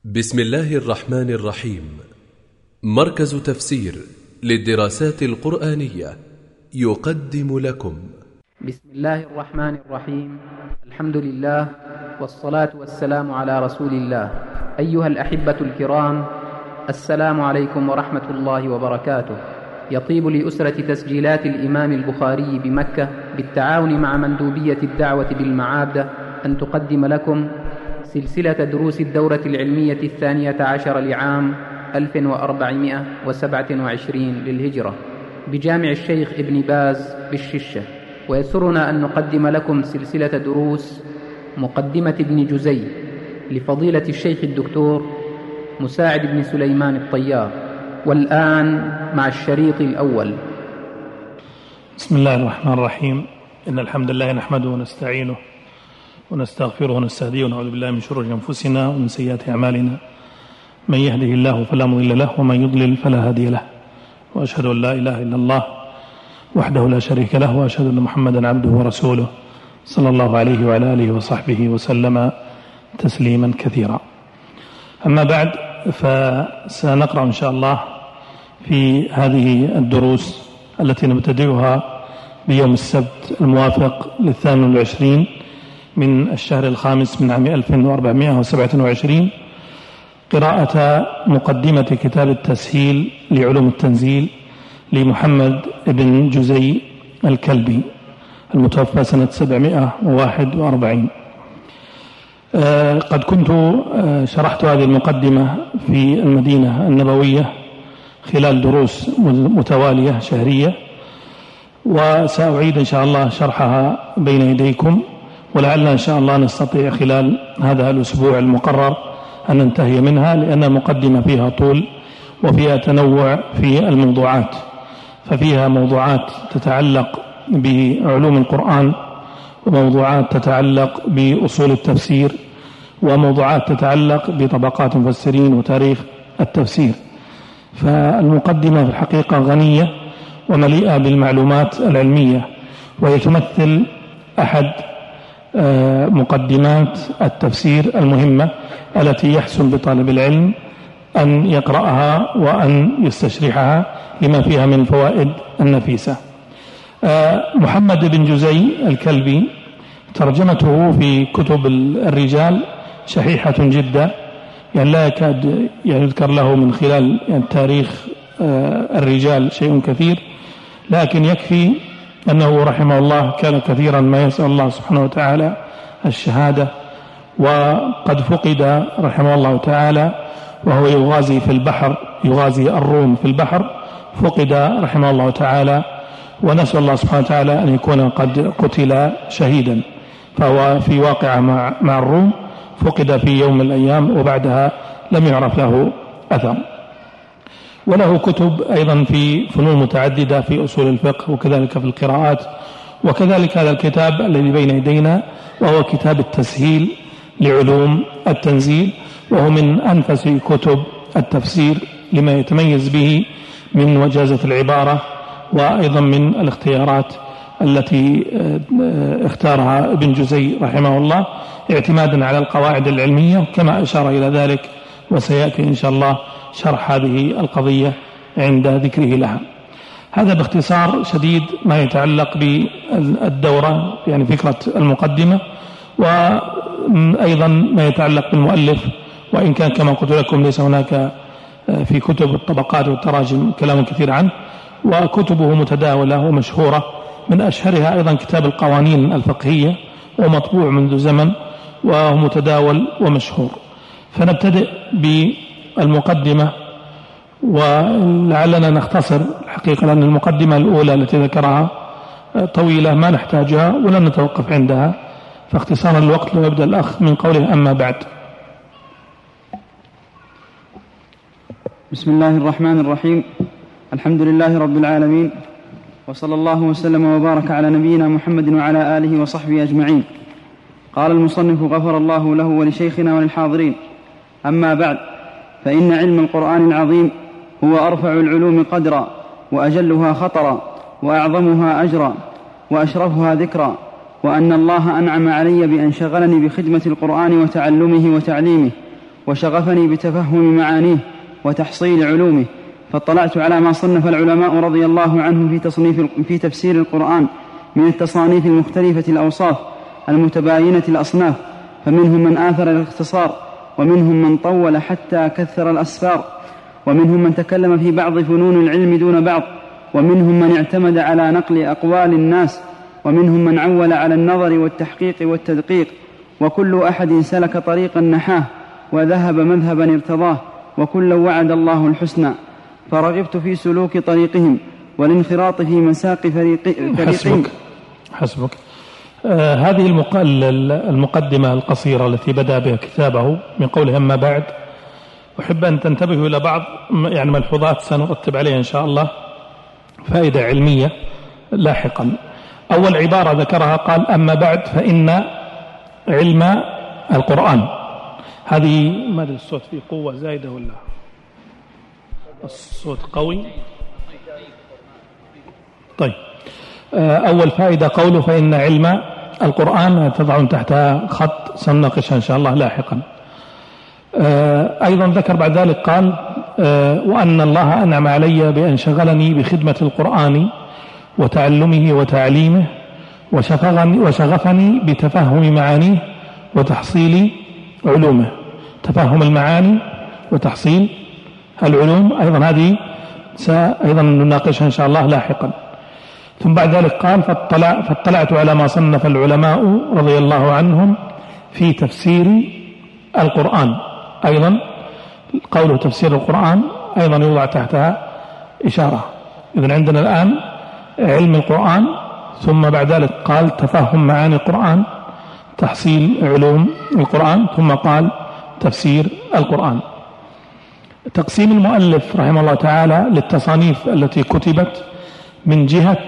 بسم الله الرحمن الرحيم. مركز تفسير للدراسات القرآنية يقدم لكم بسم الله الرحمن الرحيم. الحمد لله والصلاة والسلام على رسول الله. أيها الأحبة الكرام، السلام عليكم ورحمة الله وبركاته. يطيب لأسرة تسجيلات الإمام البخاري بمكة بالتعاون مع مندوبية الدعوة بالمعابدة أن تقدم لكم سلسلة دروس الدورة العلمية 12 لعام 1427 للهجرة بجامع الشيخ ابن باز بالششة. ويسرنا أن نقدم لكم سلسلة دروس مقدمة ابن جزي لفضيلة الشيخ الدكتور مساعد بن سليمان الطيار. والآن مع الشريط الأول. بسم الله الرحمن الرحيم. إن الحمد لله نحمده ونستعينه ونستغفره ونستهديه ونعوذ بالله من شرور أنفسنا ومن سيئات أعمالنا. من يهده الله فلا مضل له ومن يضلل فلا هادي له، وأشهد أن لا إله إلا الله وحده لا شريك له، وأشهد أن محمدا عبده ورسوله صلى الله عليه وعلى آله وصحبه وسلم تسليما كثيرا. أما بعد، فسنقرأ إن شاء الله في هذه الدروس التي نبتدئها بيوم السبت الموافق 28 من الشهر الخامس من عام 1427 قراءة مقدمة كتاب التسهيل لعلوم التنزيل لمحمد بن جزي الكلبي المتوفى سنة 741. قد كنت شرحت هذه المقدمة في المدينة النبوية خلال دروس متوالية شهرية، وسأعيد إن شاء الله شرحها بين يديكم، ولعلنا إن شاء الله نستطيع خلال هذا الأسبوع المقرر أن ننتهي منها، لأن المقدمة فيها طول وفيها تنوع في الموضوعات. ففيها موضوعات تتعلق بعلوم القرآن، وموضوعات تتعلق بأصول التفسير، وموضوعات تتعلق بطبقات المفسرين وتاريخ التفسير. فالمقدمة في الحقيقة غنية ومليئة بالمعلومات العلمية، وهي تمثل أحد مقدمات التفسير المهمة التي يحسن بطالب العلم أن يقرأها وأن يستشرحها لما فيها من فوائد النفيسة. محمد بن جزي الكلبي ترجمته في كتب الرجال شحيحة جدا، يعني لا يكاد يذكر له من خلال تاريخ الرجال شيء كثير، لكن يكفي أنه رحمه الله كان كثيرا ما يسأل الله سبحانه وتعالى الشهادة. وقد فقد رحمه الله تعالى وهو يغازي في البحر، يغازي الروم في البحر، فقد رحمه الله تعالى، ونسأل الله سبحانه وتعالى أن يكون قد قتل شهيدا. فهو في واقعة مع الروم، فقد في يوم من الأيام، وبعدها لم يعرف له أثر. وله كتب أيضا في فنون متعددة في أصول الفقه، وكذلك في القراءات، وكذلك هذا الكتاب الذي بين يدينا وهو كتاب التسهيل لعلوم التنزيل، وهو من أنفس كتب التفسير لما يتميز به من وجازة العبارة، وأيضا من الاختيارات التي اختارها ابن جزي رحمه الله اعتمادا على القواعد العلمية، كما أشار إلى ذلك، وسيأتي إن شاء الله شرح هذه القضية عند ذكره لها. هذا باختصار شديد ما يتعلق بالدورة، يعني فكرة المقدمة، وأيضا ما يتعلق بالمؤلف، وإن كان كما قلت لكم ليس هناك في كتب الطبقات والتراجم كلام كثير عنه، وكتبه متداولة ومشهورة. من أشهرها أيضا كتاب القوانين الفقهية، ومطبوع منذ زمن وهو متداول ومشهور. فنبتدئ بالمقدمة، ولعلنا نختصر الحقيقة، لأن المقدمة الأولى التي ذكرها طويلة ما نحتاجها ولن نتوقف عندها، فاختصارا الوقت لو يبدأ الأخ من قوله أما بعد. بسم الله الرحمن الرحيم. الحمد لله رب العالمين، وصلى الله وسلم وبارك على نبينا محمد وعلى آله وصحبه أجمعين. قال المصنف غفر الله له ولشيخنا وللحاضرين: أما بعد، فإن علم القرآن العظيم هو أرفع العلوم قدرا، وأجلها خطرا، وأعظمها أجرا، وأشرفها ذكرا، وأن الله أنعم علي بأن شغلني بخدمة القرآن وتعلمه وتعليمه، وشغفني بتفهم معانيه وتحصيل علومه، فاطلعت على ما صنف العلماء رضي الله عنهم في تفسير القرآن من التصانيف المختلفة الأوصاف المتباينة الأصناف، فمنهم من آثر الاختصار، ومنهم من طول حتى كثر الأسفار، ومنهم من تكلم في بعض فنون العلم دون بعض، ومنهم من اعتمد على نقل أقوال الناس، ومنهم من عول على النظر والتحقيق والتدقيق، وكل أحد سلك طريقا نحاه وذهب مذهبا ارتضاه، وكلا وعد الله الحسنى، فرغبت في سلوك طريقهم والانخراط في مساق فريقهم. حسبك. هذه المقدمة القصيرة التي بدأ بها كتابه من قوله أما بعد، أحب أن تنتبهوا إلى بعض ملحوظات سنرتب عليها إن شاء الله فائدة علمية لاحقا. أول عبارة ذكرها قال أما بعد فإن علم القرآن. هذه ماذا الصوت فيه قوة زايدة ولا الصوت قوي؟ طيب، أول فائدة قوله فإن علم القرآن، تضعون تحتها خط سنناقشها إن شاء الله لاحقا. أيضا ذكر بعد ذلك قال وأن الله أنعم علي بأن شغلني بخدمة القرآن وتعلمه وتعليمه، وشغفني بتفهم معانيه وتحصيل علومه. تفهم المعاني وتحصيل العلوم أيضا هذه أيضا نناقشها إن شاء الله لاحقا. ثم بعد ذلك قال فاطلعت على ما صنف العلماء رضي الله عنهم في تفسير القرآن. أيضا قوله تفسير القرآن أيضا يوضع تحتها إشارة. إذن عندنا الآن علم القرآن، ثم بعد ذلك قال تفهم معاني القرآن، تحصيل علوم القرآن، ثم قال تفسير القرآن. تقسيم المؤلف رحمه الله تعالى للتصانيف التي كتبت من جهة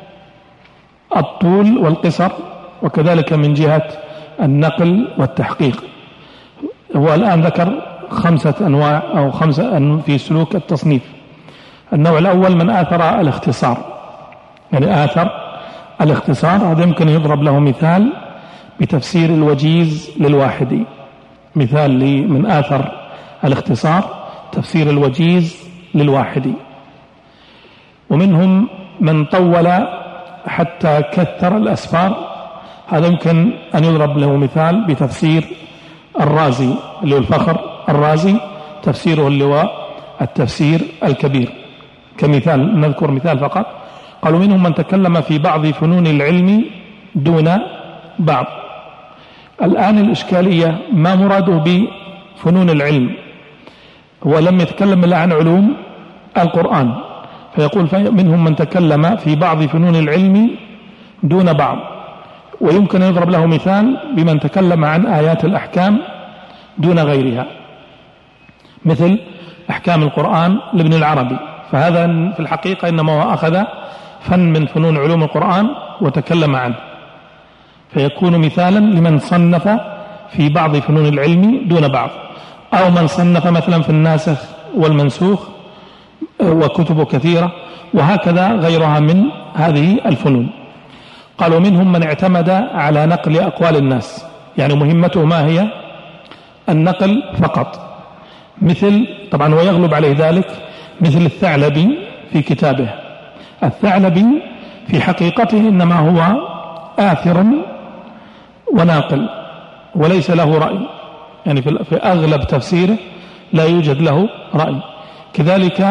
الطول والقصر، وكذلك من جهة النقل والتحقيق. هو الآن ذكر 5 أنواع أو 5 في سلوك التصنيف. النوع الأول من آثر الاختصار، يعني آثر الاختصار. هذا يمكن يضرب له مثال بتفسير الوجيز للواحدي. مثال من آثر الاختصار تفسير الوجيز للواحدي. ومنهم من طول حتى كثر الأسفار. هذا يمكن أن يضرب له مثال بتفسير الرازي اللي هو الفخر الرازي، تفسيره اللي هو التفسير الكبير كمثال، نذكر مثال فقط. قالوا منهم من تكلم في بعض فنون العلم دون بعض. الآن الإشكالية ما مراده بفنون العلم؟ هو لم يتكلم إلا عن علوم القرآن، فيقول منهم من تكلم في بعض فنون العلم دون بعض. ويمكن أن يضرب له مثال بمن تكلم عن آيات الأحكام دون غيرها، مثل أحكام القرآن لابن العربي. فهذا في الحقيقة إنما هو أخذ فن من فنون علوم القرآن وتكلم عنه، فيكون مثالا لمن صنف في بعض فنون العلم دون بعض، أو من صنف مثلا في الناسخ والمنسوخ وكتب كثيرة، وهكذا غيرها من هذه الفنون. قالوا منهم من اعتمد على نقل أقوال الناس، يعني مهمته ما هي؟ النقل فقط. مثل طبعا ويغلب عليه ذلك مثل الثعلبي في كتابه. الثعلبي في حقيقته إنما هو آثر وناقل وليس له رأي، يعني في أغلب تفسيره لا يوجد له رأي. كذلك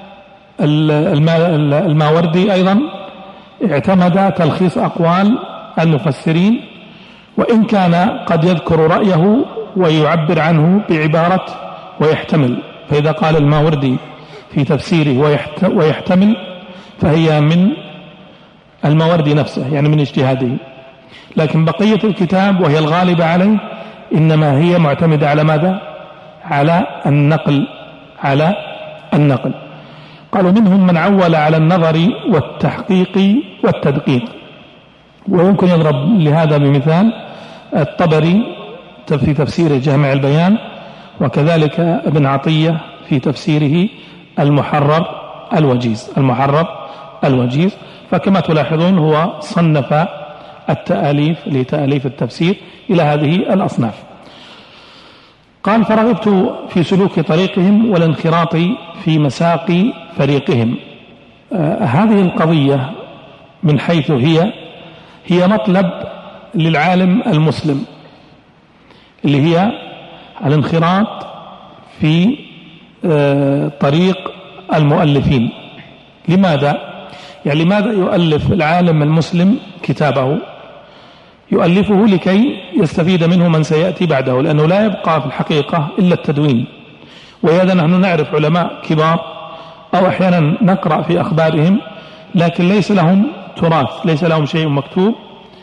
الماوردي أيضا اعتمد تلخيص أقوال المفسرين، وإن كان قد يذكر رأيه ويعبر عنه بعبارة ويحتمل. فإذا قال الماوردي في تفسيره ويحتمل فهي من الماوردي نفسه، يعني من اجتهاده. لكن بقية الكتاب وهي الغالبة عليه إنما هي معتمدة على ماذا؟ على النقل. قالوا منهم من عول على النظر والتحقيق والتدقيق. ويمكن يضرب لهذا بمثال الطبري في تفسيره جامع البيان، وكذلك ابن عطية في تفسيره المحرر الوجيز. فكما تلاحظون هو صنف التأليف لتأليف التفسير إلى هذه الأصناف. قال: فرغبت في سلوك طريقهم والانخراط في مساق فريقهم. هذه القضية من حيث هي مطلب للعالم المسلم، اللي هي الانخراط في طريق المؤلفين. لماذا؟ يعني لماذا يؤلف العالم المسلم كتابه؟ يؤلفه لكي يستفيد منه من سيأتي بعده، لأنه لا يبقى في الحقيقة إلا التدوين. ولهذا نحن نعرف علماء كبار أو أحيانا نقرأ في أخبارهم لكن ليس لهم تراث، ليس لهم شيء مكتوب،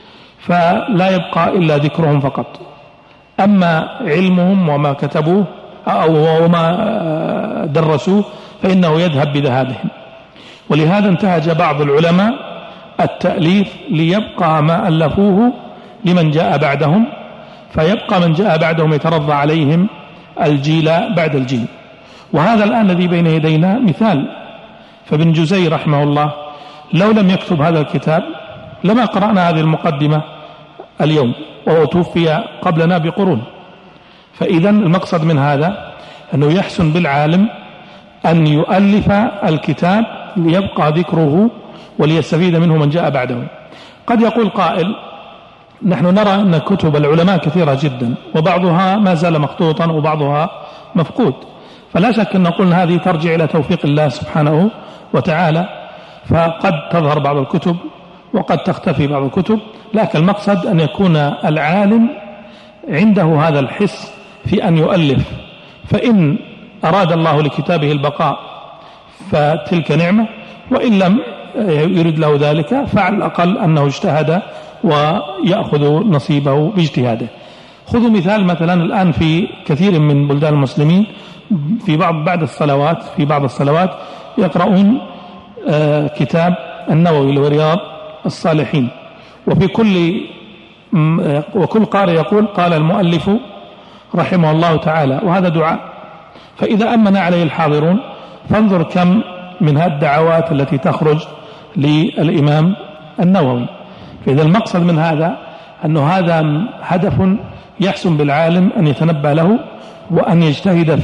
فلا يبقى إلا ذكرهم فقط. أما علمهم وما كتبوه أو وما درسوه فإنه يذهب بذهابهم. ولهذا انتهج بعض العلماء التأليف ليبقى ما ألفوه لمن جاء بعدهم، فيبقى من جاء بعدهم يترضى عليهم الجيل بعد الجيل. وهذا الآن الذي بين يدينا مثال. فابن جزي رحمه الله لو لم يكتب هذا الكتاب لما قرأنا هذه المقدمة اليوم، وهو توفي قبلنا بقرون. فإذا المقصد من هذا أنه يحسن بالعالم أن يؤلف الكتاب ليبقى ذكره وليستفيد منه من جاء بعده. قد يقول قائل: نحن نرى أن كتب العلماء كثيرة جدا، وبعضها ما زال مخطوطا وبعضها مفقود، فلا شك أن نقول هذه ترجع إلى توفيق الله سبحانه وتعالى، فقد تظهر بعض الكتب وقد تختفي بعض الكتب. لكن المقصد أن يكون العالم عنده هذا الحس في أن يؤلف، فإن أراد الله لكتابه البقاء فتلك نعمة، وإن لم يريد له ذلك فعلى الأقل أنه اجتهد ويأخذ نصيبه باجتهاده. خذوا مثال مثلا الآن في كثير من بلدان المسلمين في بعض الصلوات يقرؤون كتاب النووي لرياض الصالحين، وكل قارئ يقول: قال المؤلف رحمه الله تعالى، وهذا دعاء. فإذا أمن عليه الحاضرون فانظر كم من هذه الدعوات التي تخرج للإمام النووي. فإذا المقصد من هذا أنه هذا هدف يحسن بالعالم أن يتنبه له وأن يجتهد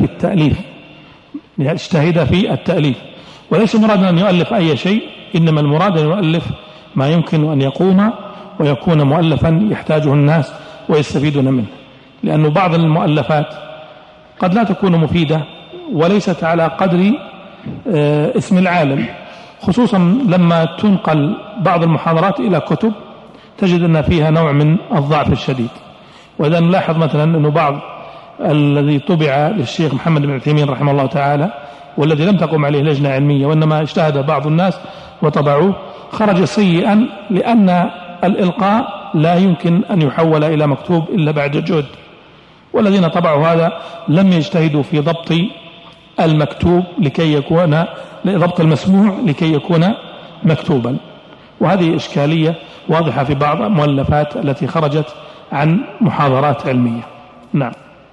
في التأليف، وليس مراد أن يؤلف أي شيء، إنما المراد أن يؤلف ما يمكن أن يقوم ويكون مؤلفا يحتاجه الناس ويستفيدون منه. لأن بعض المؤلفات قد لا تكون مفيدة وليست على قدر اسم العالم، خصوصا لما تنقل بعض المحاضرات إلى كتب تجد أن فيها نوع من الضعف الشديد. وإذا نلاحظ مثلا أنه بعض الذي طبع للشيخ محمد بن عثيمين رحمه الله تعالى، والذي لم تقم عليه لجنة علمية وإنما اجتهد بعض الناس وطبعوه، خرج سيئا، لأن الإلقاء لا يمكن أن يحول إلى مكتوب إلا بعد جهد، والذين طبعوا هذا لم يجتهدوا في ضبط المكتوب لكي يكون ضبط المسموع لكي يكون مكتوبا. وهذه إشكالية واضحة في بعض المؤلفات التي خرجت عن محاضرات علمية. نعم.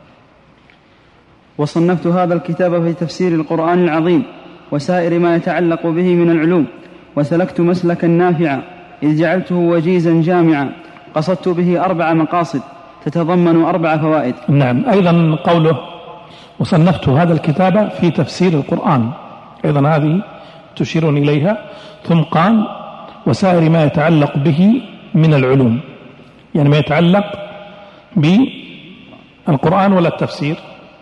وصنفت هذا الكتاب في تفسير القرآن العظيم وسائر ما يتعلق به من العلوم، وسلكت مسلكا نافعا إذ جعلته وجيزا جامعا، قصدت به 4 مقاصد تتضمن 4 فوائد. نعم. أيضا قوله وصنفت هذا الكتاب في تفسير القرآن، أيضا هذه تشير إليها. ثم قال وسائر ما يتعلق به من العلوم، يعني ما يتعلق بالقرآن ولا التفسير؟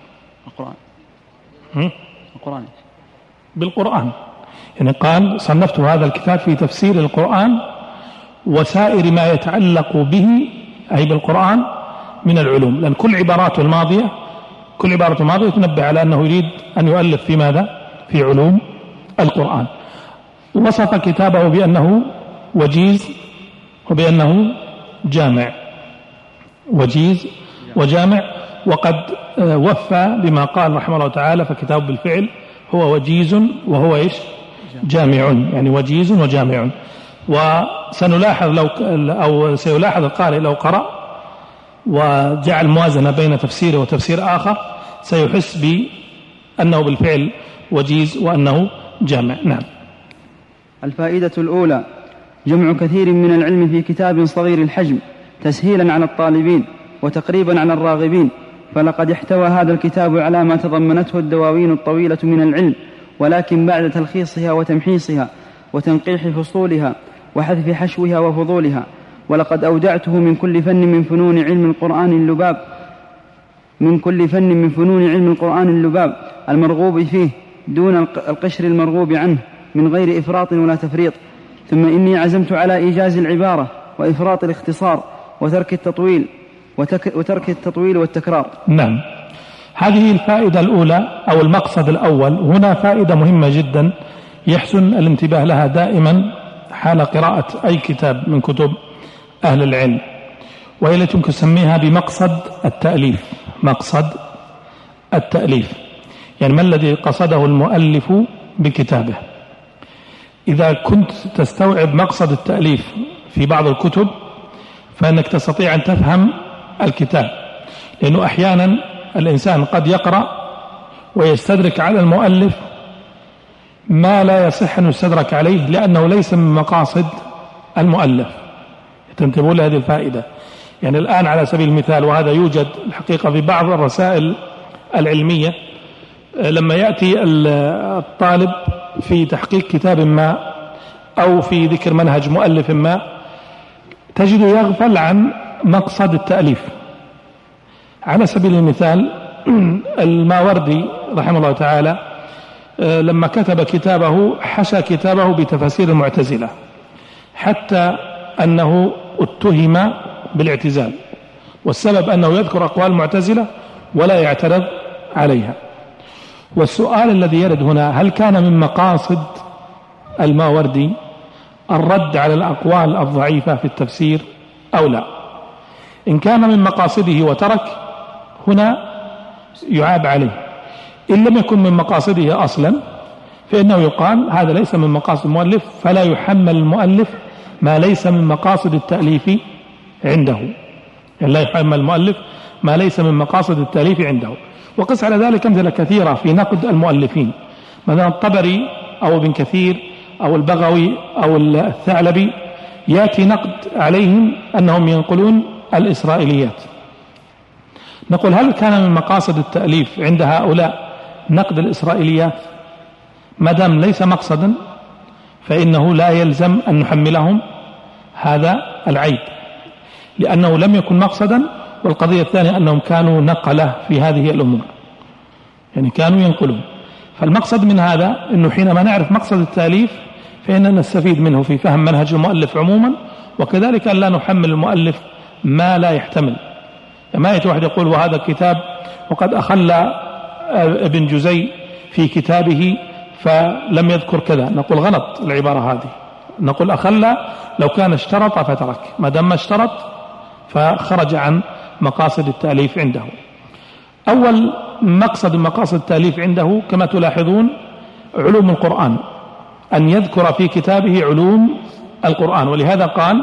القرآن بالقرآن. يعني قال صنفت هذا الكتاب في تفسير القرآن وسائر ما يتعلق به أي بالقرآن من العلوم، لأن كل عبارة الماضية تنبه على أنه يريد أن يؤلف في ماذا؟ في علوم القرآن. وصف كتابه بأنه وجيز وبأنه جامع، وجيز وجامع. وقد وفى بما قال رحمه الله تعالى فكتابه بالفعل هو وجيز وهو إيش؟ جامع، يعني وجيز وجامع. وسنلاحظ سيلاحظ القارئ لو قرأ وجعل موازنة بين تفسيره وتفسير آخر سيحس بأنه بالفعل وجيز وأنه جامع. نعم. الفائدة الأولى: جمع كثير من العلم في كتاب صغير الحجم تسهيلا على الطالبين وتقريبا على الراغبين، فلقد احتوى هذا الكتاب على ما تضمنته الدواوين الطويلة من العلم، ولكن بعد تلخيصها وتمحيصها وتنقيح فصولها وحذف حشوها وفضولها. ولقد أودعته من كل فن من فنون علم القرآن اللباب المرغوب فيه دون القشر المرغوب عنه من غير إفراط ولا تفريط. ثم إني عزمت على إيجاز العبارة وإفراط الاختصار وترك التطويل والتكرار. نعم، هذه الفائدة الأولى أو المقصد الأول. هنا فائدة مهمة جدا يحسن الانتباه لها دائما حال قراءة أي كتاب من كتب أهل العلم، وهي التي يمكن تسميها بمقصد التأليف. مقصد التأليف يعني ما الذي قصده المؤلف بكتابه. إذا كنت تستوعب مقصد التأليف في بعض الكتب فإنك تستطيع أن تفهم الكتاب، لأنه أحيانا الإنسان قد يقرأ ويستدرك على المؤلف ما لا يصح أن يستدرك عليه لأنه ليس من مقاصد المؤلف. تنتبهوا لهذه الفائدة. يعني الآن على سبيل المثال، وهذا يوجد الحقيقة في بعض الرسائل العلمية، لما يأتي الطالب في تحقيق كتاب ما أو في ذكر منهج مؤلف ما تجد يغفل عن مقصد التأليف. على سبيل المثال الماوردي رحمه الله تعالى لما كتب كتابه حشى كتابه بتفاسير المعتزلة، حتى أنه اتهم بالاعتزال، والسبب أنه يذكر أقوال المعتزلة ولا يعترض عليها. والسؤال الذي يرد هنا، هل كان من مقاصد الماوردي الرد على الأقوال الضعيفة في التفسير أو لا؟ إن كان من مقاصده وترك، هنا يعاب عليه. إن لم يكن من مقاصده أصلا فإنه يقال هذا ليس من مقاصد المؤلف، فلا يحمل المؤلف ما ليس من مقاصد التأليف عنده. يعني لا يحمل المؤلف ما ليس من مقاصد التأليف عنده. وقس على ذلك أمثلة كثيرة في نقد المؤلفين، مثلا الطبري أو ابن كثير أو البغوي أو الثعلبي يأتي نقد عليهم أنهم ينقلون الإسرائيليات. نقول هل كان من مقاصد التأليف عند هؤلاء نقد الإسرائيليات؟ ما دام ليس مقصدا فإنه لا يلزم أن نحملهم هذا العيب، لأنه لم يكن مقصدا. والقضية الثانية أنهم كانوا نقلة في هذه الأمور، يعني كانوا ينقلون. فالمقصد من هذا أنه حينما نعرف مقصد التأليف فإننا نستفيد منه في فهم منهج المؤلف عموما، وكذلك أن لا نحمل المؤلف ما لا يحتمل. ما يأتي واحد يقول وهذا الكتاب وقد أخل ابن جزي في كتابه فلم يذكر كذا، نقول غلط العبارة هذه. نقول أخل لو كان اشترط فترك، ما دام ما اشترط فخرج عن مقاصد التأليف عنده. أول مقصد من مقاصد التأليف عنده كما تلاحظون علوم القرآن، أن يذكر في كتابه علوم القرآن. ولهذا قال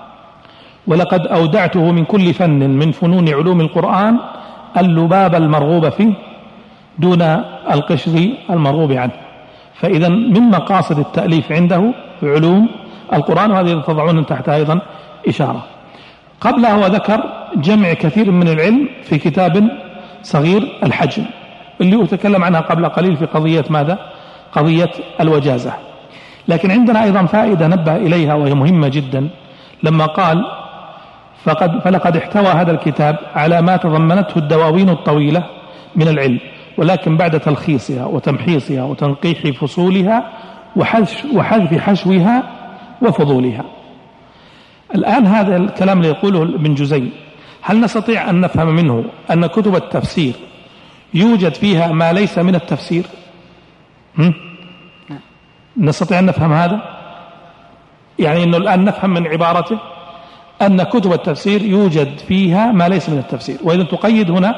ولقد أودعته من كل فن من فنون علوم القرآن اللباب المرغوب فيه دون القشر المرغوب عنه. فإذا من مقاصد التأليف عنده علوم القرآن، وهذه تضعون تحتها أيضا إشارة. قبلها هو ذكر جمع كثير من العلم في كتاب صغير الحجم اللي أتكلم عنها قبل قليل في قضية ماذا؟ قضية الوجازة. لكن عندنا أيضا فائدة نبه إليها وهي مهمة جدا، لما قال فلقد احتوى هذا الكتاب على ما تضمنته الدواوين الطويلة من العلم، ولكن بعد تلخيصها وتمحيصها وتنقيح فصولها وحذف حشوها وفضولها. الآن هذا الكلام اللي يقوله ابن جزي، هل نستطيع أن نفهم منه أن كتب التفسير يوجد فيها ما ليس من التفسير؟ نستطيع أن نفهم هذا؟ يعني أنه الآن نفهم من عبارته أن كتب التفسير يوجد فيها ما ليس من التفسير. وإذا تقيد هنا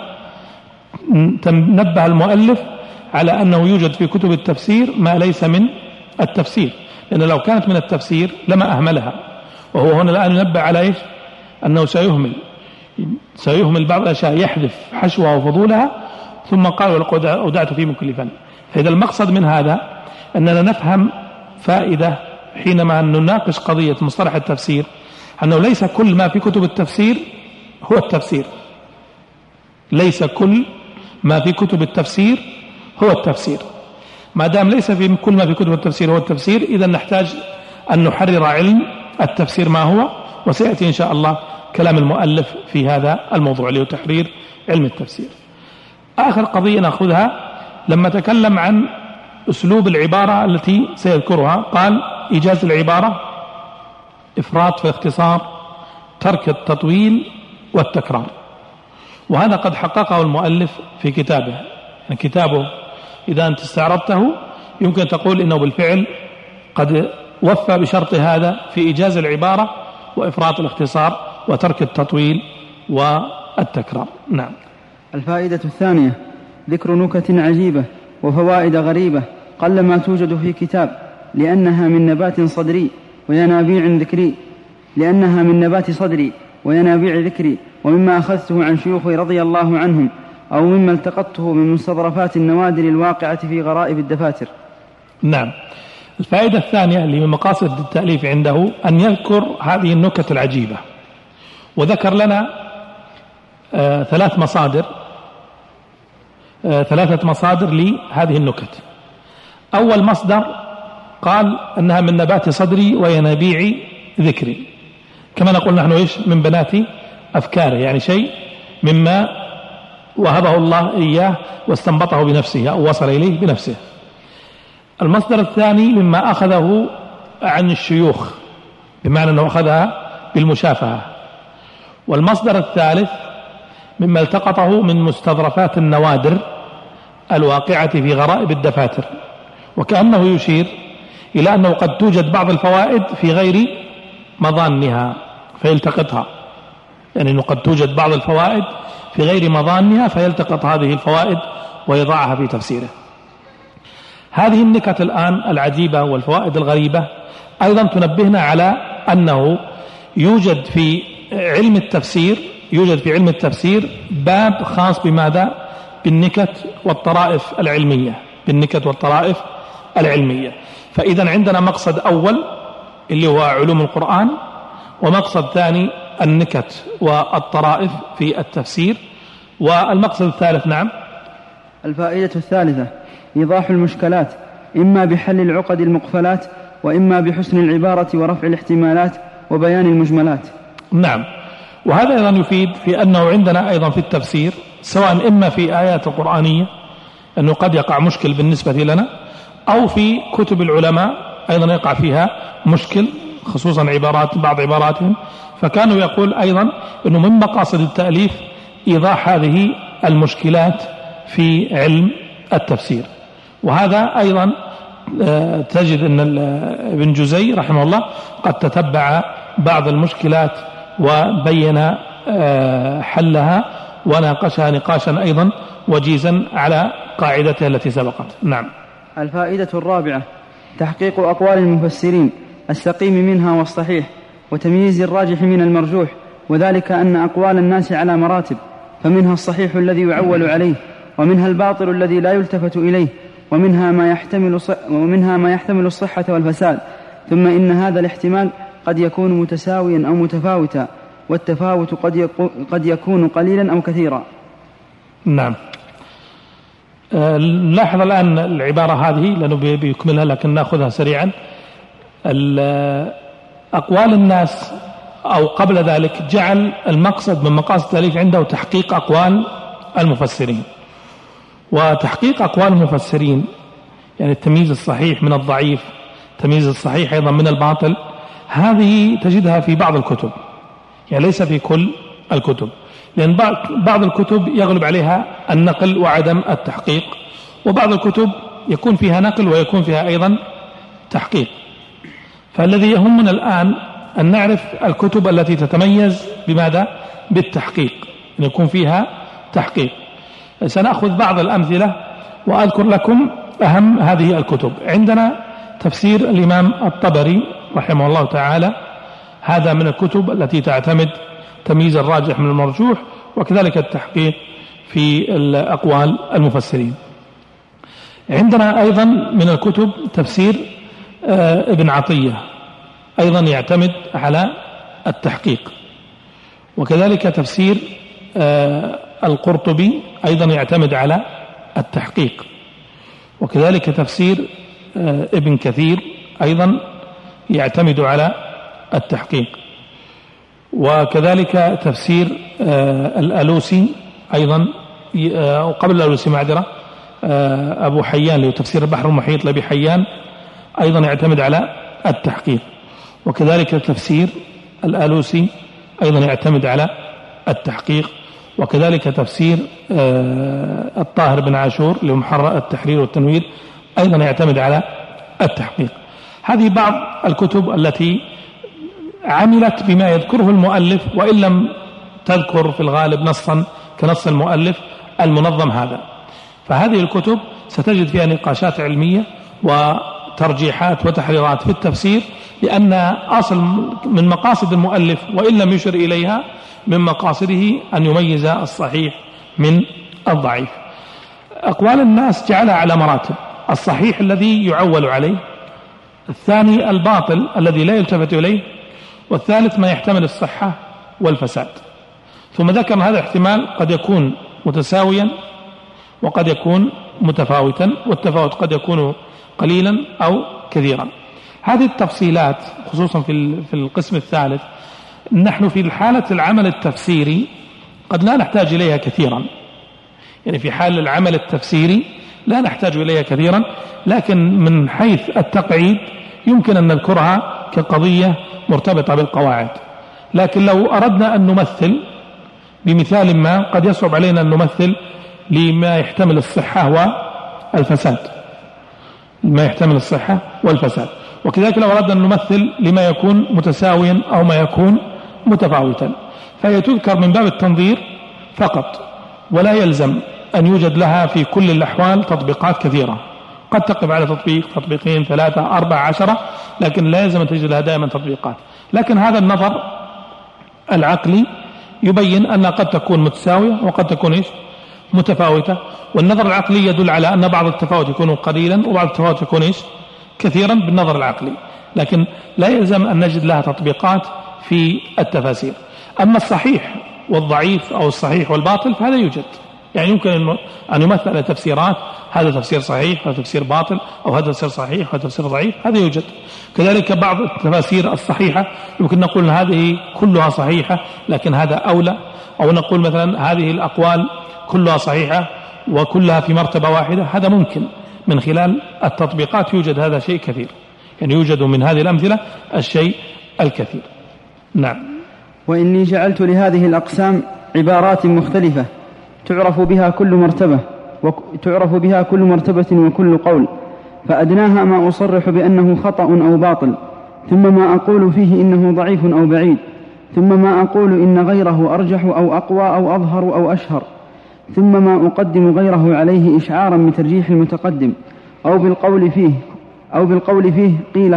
تنبه المؤلف على أنه يوجد في كتب التفسير ما ليس من التفسير، لأن لو كانت من التفسير لما أهملها. وهو هنا الآن ينبه على إيش؟ أنه سيهمل بعض الأشياء، يحذف حشوها وفضولها، ثم قال ولقد أودعت فيه من كل فن. فإذا المقصد من هذا أننا نفهم فائدة حينما نناقش قضية مصطلح التفسير، أنه ليس كل ما في كتب التفسير هو التفسير، ليس كل ما في كتب التفسير هو التفسير. ما دام ليس في كل ما في كتب التفسير هو التفسير، إذا نحتاج أن نحرر علم التفسير ما هو، وسيأتي إن شاء الله كلام المؤلف في هذا الموضوع اللي هو تحرير علم التفسير. آخر قضية نأخذها لما تكلم عن أسلوب العبارة التي سيذكرها، قال إيجاز العبارة، إفراط في الاختصار، ترك التطويل والتكرار. وهذا قد حققه المؤلف في كتابه، يعني كتابه إذا أنت استعرضته يمكن تقول إنه بالفعل قد وفى بشرط هذا في إيجاز العبارة وإفراط الاختصار وترك التطويل والتكرار. نعم. الفائدة الثانية ذكر نكت عجيبة وفوائد غريبة قلما توجد في كتاب، لأنها من نبات صدري وينابيع ذكري، ومما أخذته عن شيوخي رضي الله عنهم، أو مما التقطته من مستظرفات النوادر الواقعة في غرائب الدفاتر. نعم. الفائدة الثانية اللي من مقاصد التأليف عنده أن يذكر هذه النكت العجيبة، وذكر لنا ثلاثة مصادر لهذه النكت. أول مصدر قال أنها من نبات صدري وينابيع ذكري، كما نقول نحن إيش من بنات أفكاره، يعني شيء مما وهبه الله إياه واستنبطه بنفسه أو وصل إليه بنفسه. المصدر الثاني مما أخذه عن الشيوخ، بمعنى أنه أخذها بالمشافهة. والمصدر الثالث مما التقطه من مستظرفات النوادر الواقعة في غرائب الدفاتر، وكأنه يشير إلى أنه قد توجد بعض الفوائد في غير مظانها فيلتقطها، يعني أنه قد توجد بعض الفوائد في غير مظانها فيلتقط هذه الفوائد ويضعها في تفسيره. هذه النكت الآن العجيبة والفوائد الغريبة أيضا تنبهنا على أنه يوجد في علم التفسير باب خاص بماذا؟ بالنكت والطرائف العلمية. فإذا عندنا مقصد أول اللي هو علوم القرآن، ومقصد ثاني النكت والطرائف في التفسير، والمقصد الثالث. نعم. الفائدة الثالثة إيضاح المشكلات، إما بحل العقد المقفلات، وإما بحسن العبارة ورفع الاحتمالات وبيان المجملات. نعم. وهذا أيضا يفيد في أنه عندنا أيضا في التفسير، سواء إما في آيات القرآنية أنه قد يقع مشكل بالنسبة لنا، أو في كتب العلماء أيضا يقع فيها مشكل، خصوصا بعض عباراتهم. فكانوا يقول أيضا أنه من مقاصد التأليف إيضاح هذه المشكلات في علم التفسير. وهذا أيضا تجد أن ابن جزي رحمه الله قد تتبع بعض المشكلات وبين حلها وناقشها نقاشا أيضا وجيزا على قاعدته التي سبقت. نعم. الفائدة الرابعة تحقيق أقوال المفسرين، السقيم منها والصحيح، وتمييز الراجح من المرجوح، وذلك أن أقوال الناس على مراتب، فمنها الصحيح الذي يعول عليه، ومنها الباطل الذي لا يلتفت إليه، ومنها ما يحتمل الصحة والفساد، ثم إن هذا الاحتمال قد يكون متساويا أو متفاوتا، والتفاوت قد يكون قليلا أو كثيرا. نعم. نلاحظ الآن العبارة هذه لأنه بيكملها، لكن نأخذها سريعا. أقوال الناس، أو قبل ذلك جعل المقصد من مقاصد التأليف عنده تحقيق أقوال المفسرين. وتحقيق أقوال المفسرين يعني التمييز الصحيح من الضعيف، تمييز الصحيح أيضا من الباطل، هذه تجدها في بعض الكتب، يعني ليس في كل الكتب، لأن بعض الكتب يغلب عليها النقل وعدم التحقيق، وبعض الكتب يكون فيها نقل ويكون فيها أيضا تحقيق. فالذي يهمنا الآن أن نعرف الكتب التي تتميز بماذا؟ بالتحقيق، أن يكون فيها تحقيق. سنأخذ بعض الأمثلة وأذكر لكم أهم هذه الكتب. عندنا تفسير الإمام الطبري رحمه الله تعالى، هذا من الكتب التي تعتمد تمييز الراجح من المرجوح، وكذلك التحقيق في أقوال المفسرين. عندنا أيضا من الكتب تفسير ابن عطية، أيضا يعتمد على التحقيق، وكذلك تفسير القرطبي أيضا يعتمد على التحقيق، وكذلك تفسير ابن كثير أيضا يعتمد على التحقيق، وكذلك تفسير الألوسي أيضا، قبل الألوسي معذرة، أبو حيان له تفسير البحر المحيط لأبي حيان أيضا يعتمد على التحقيق، وكذلك تفسير الألوسي أيضا يعتمد على التحقيق، وكذلك تفسير الطاهر بن عاشور لمحرر التحرير والتنوير أيضا يعتمد على التحقيق. هذه بعض الكتب التي عملت بما يذكره المؤلف، وإن لم تذكر في الغالب نصا كنص المؤلف المنظم هذا. فهذه الكتب ستجد فيها نقاشات علمية وترجيحات وتحريرات في التفسير، لأن أصل من مقاصد المؤلف وإن لم يشر إليها من مقاصده أن يميز الصحيح من الضعيف. أقوال الناس جعلها على مراتب: الصحيح الذي يعول عليه، الثاني الباطل الذي لا يلتفت إليه، والثالث ما يحتمل الصحة والفساد. ثم ذكر هذا الاحتمال قد يكون متساويا وقد يكون متفاوتا، والتفاوت قد يكون قليلا أو كثيرا. هذه التفصيلات خصوصا في القسم الثالث نحن في حالة العمل التفسيري قد لا نحتاج إليها كثيرا، يعني في حال العمل التفسيري لا نحتاج إليها كثيرا، لكن من حيث التقعيد يمكن أن نذكرها كقضية مرتبطة بالقواعد. لكن لو أردنا أن نمثل بمثال ما قد يصعب علينا أن نمثل لما يحتمل الصحة والفساد، ما يحتمل الصحة والفساد، وكذلك لو أردنا أن نمثل لما يكون متساويا أو ما يكون متفاوتا، فهي تذكر من باب التنظير فقط، ولا يلزم أن يوجد لها في كل الأحوال تطبيقات كثيرة. قد تقف على تطبيق، تطبيقين، 3، 4، 10، لكن لا يلزم أن تجد لها دائما تطبيقات. لكن هذا النظر العقلي يبين أنها قد تكون متساوية وقد تكون متفاوتة، والنظر العقلي يدل على أن بعض التفاوت يكون قليلا وبعض التفاوت يكون كثيرا بالنظر العقلي، لكن لا يلزم أن نجد لها تطبيقات في التفاسير. أما الصحيح والضعيف أو الصحيح والباطل فهذا يوجد، يعني يمكن أن يمثل على تفسيرات: هذا تفسير صحيح وهذا تفسير باطل، أو هذا تفسير صحيح وهذا تفسير ضعيف، هذا يوجد. كذلك بعض التفاسير الصحيحة يمكن نقول هذه كلها صحيحة لكن هذا أولى، أو نقول مثلا هذه الأقوال كلها صحيحة وكلها في مرتبة واحدة، هذا ممكن من خلال التطبيقات يوجد هذا شيء كثير، يعني يوجد من هذه الأمثلة الشيء الكثير. نعم. وإني جعلت لهذه الأقسام عبارات مختلفة تعرف بها كل مرتبة وكل قول، فأدناها ما أصرح بأنه خطأ أو باطل، ثم ما أقول فيه إنه ضعيف أو بعيد، ثم ما أقول إن غيره أرجح أو أقوى أو أظهر أو أشهر، ثم ما أقدم غيره عليه إشعارا بترجيح المتقدم، أو بالقول فيه قيل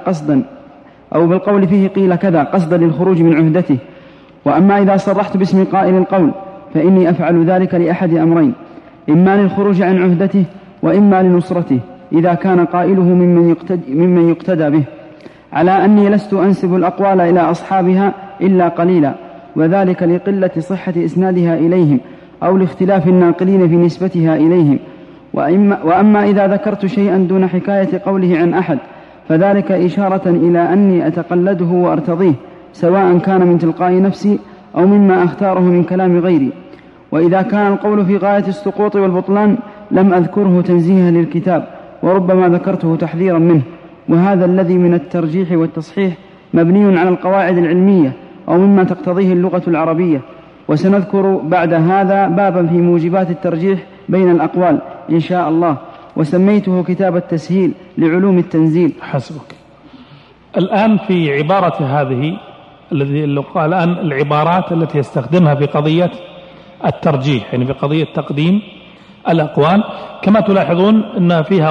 كذا قصدا للخروج من عهدته. وأما إذا صرحت باسم قائل القول فإني أفعل ذلك لأحد أمرين: إما للخروج عن عهدته وإما لنصرته إذا كان قائله ممن يقتدى به، على أني لست أنسب الأقوال إلى أصحابها إلا قليلا، وذلك لقلة صحة إسنادها إليهم أو لاختلاف الناقلين في نسبتها إليهم. وأما إذا ذكرت شيئا دون حكاية قوله عن أحد فذلك إشارة إلى أني أتقلده وأرتضيه، سواء كان من تلقاء نفسي أو مما أختاره من كلام غيري. وإذا كان القول في غاية السقوط والبطلان لم أذكره تنزيها للكتاب، وربما ذكرته تحذيرا منه، وهذا الذي من الترجيح والتصحيح مبني على القواعد العلمية أو مما تقتضيه اللغة العربية. وسنذكر بعد هذا بابا في موجبات الترجيح بين الأقوال إن شاء الله، وسميته كتاب التسهيل لعلوم التنزيل. حسبك. الآن في عبارة هذه الذي قال الآن العبارات التي يستخدمها في قضية الترجيح، يعني في قضية تقديم الأقوال، كما تلاحظون أن فيها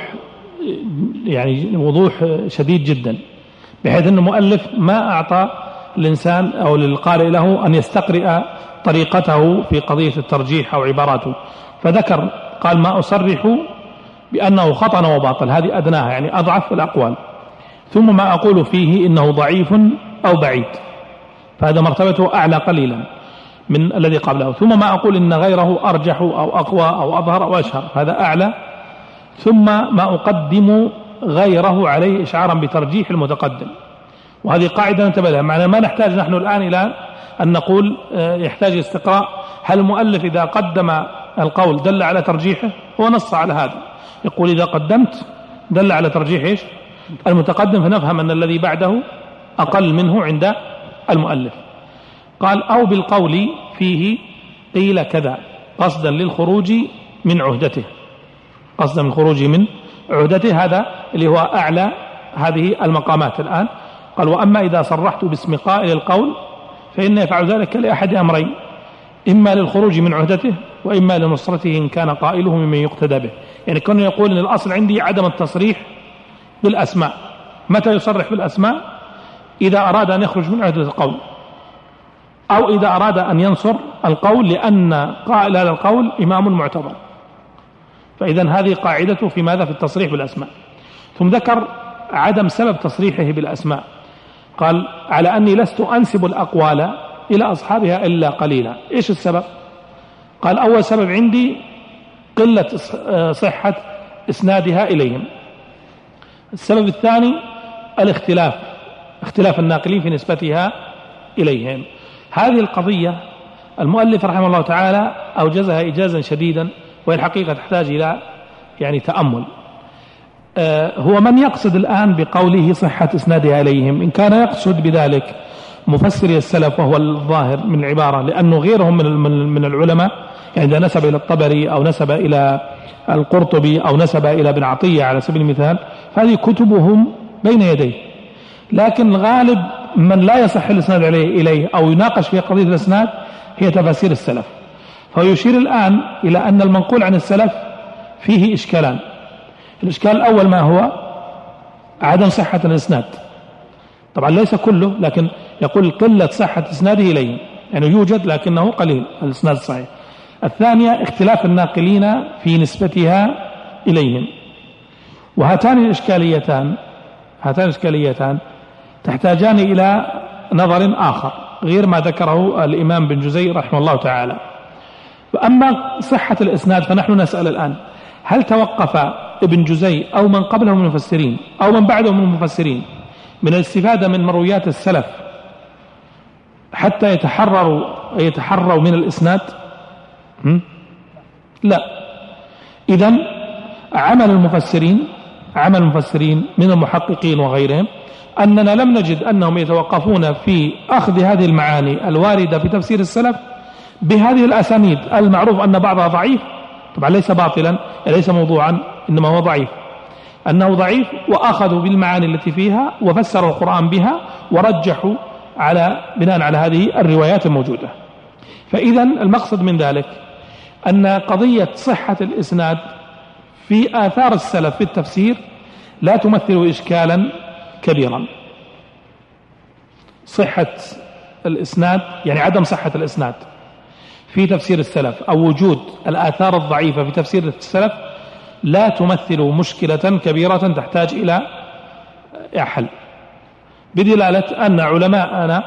وضوح شديد جدا، بحيث أن المؤلف ما أعطى الإنسان أو للقارئ له أن يستقرئ طريقته في قضية الترجيح أو عباراته، فذكر قال ما أصرح بأنه خطأ وباطل، هذه أدناها يعني أضعف الأقوال، ثم ما أقول فيه إنه ضعيف أو بعيد، فهذا مرتبته أعلى قليلا، من الذي قبله، ثم ما أقول إن غيره أرجح أو أقوى أو أظهر أو أشهر، هذا أعلى، ثم ما أقدم غيره عليه إشعارا بترجيح المتقدم. وهذه قاعدة ننتبه لها، معنى ما نحتاج نحن الآن إلى أن نقول يحتاج استقراء هل المؤلف إذا قدم القول دل على ترجيحه، هو نص على هذا، يقول إذا قدمت دل على ترجيح إيش؟ المتقدم، فنفهم أن الذي بعده أقل منه عند المؤلف. قال أو بالقول فيه قيل كذا قصدا للخروج من عهدته، قصدا من الخروج من عهدته، هذا اللي هو أعلى هذه المقامات الآن. قال وأما إذا صرحت باسم قائل القول فإن يفعل ذلك لأحد أمرين، إما للخروج من عهدته وإما لنصرته إن كان قائله ممن يقتدى به. يعني كونه يقول إن الأصل عندي عدم التصريح بالأسماء. متى يصرح بالأسماء؟ إذا أراد أن يخرج من عهدة القول، أو إذا أراد أن ينصر القول لأن قائل هذا القول إمام معتبر. فإذا هذه قاعدته في ماذا؟ في التصريح بالأسماء. ثم ذكر عدم سبب تصريحه بالأسماء، قال على أني لست أنسب الأقوال إلى أصحابها إلا قليلا. إيش السبب؟ قال أول سبب عندي قلة صحة إسنادها إليهم. السبب الثاني الاختلاف، اختلاف الناقلين في نسبتها إليهم. هذه القضية المؤلف رحمه الله تعالى أوجزها إجازا شديدا، وهي الحقيقة تحتاج إلى يعني تأمل. هو من يقصد الآن بقوله صحة إسنادها إليهم؟ إن كان يقصد بذلك مفسري السلف وهو الظاهر من العبارة، لأنه غيرهم من العلماء يعني إذا نسب إلى الطبري أو نسب إلى القرطبي أو نسب إلى ابن عطية على سبيل المثال، فهذه كتبهم بين يديه. لكن الغالب من لا يصح الإسناد إليه أو يناقش في قضية الإسناد هي تفاسير السلف. فيشير الآن إلى أن المنقول عن السلف فيه إشكالان. الإشكال الأول ما هو؟ عدم صحة الإسناد، طبعا ليس كله، لكن يقول قلة صحة إسناده إليه، يعني يوجد لكنه قليل الإسناد الصحيح. الثانية اختلاف الناقلين في نسبتها إليهم. وهاتان الإشكاليتان تحتاجان إلى نظر آخر غير ما ذكره الإمام بن جزي رحمه الله تعالى. وأما صحة الإسناد فنحن نسأل الآن هل توقف ابن جزي أو من قبله من المفسرين أو من بعده من المفسرين من الاستفادة من مرويات السلف حتى يتحروا من الإسناد؟ لا. إذن عمل المفسرين من المحققين وغيرهم أننا لم نجد أنهم يتوقفون في أخذ هذه المعاني الواردة في تفسير السلف بهذه الأسانيد المعروف أن بعضها ضعيف، طبعا ليس باطلا ليس موضوعا إنما هو ضعيف، أنه ضعيف، وأخذوا بالمعاني التي فيها وفسروا القرآن بها ورجحوا بناء على هذه الروايات الموجودة. فإذا المقصد من ذلك أن قضية صحة الإسناد في آثار السلف في التفسير لا تمثل إشكالا كبيرا. صحة الإسناد يعني عدم صحة الإسناد في تفسير السلف أو وجود الآثار الضعيفة في تفسير السلف لا تمثل مشكلة كبيرة تحتاج إلى حل، بدلالة أن علماءنا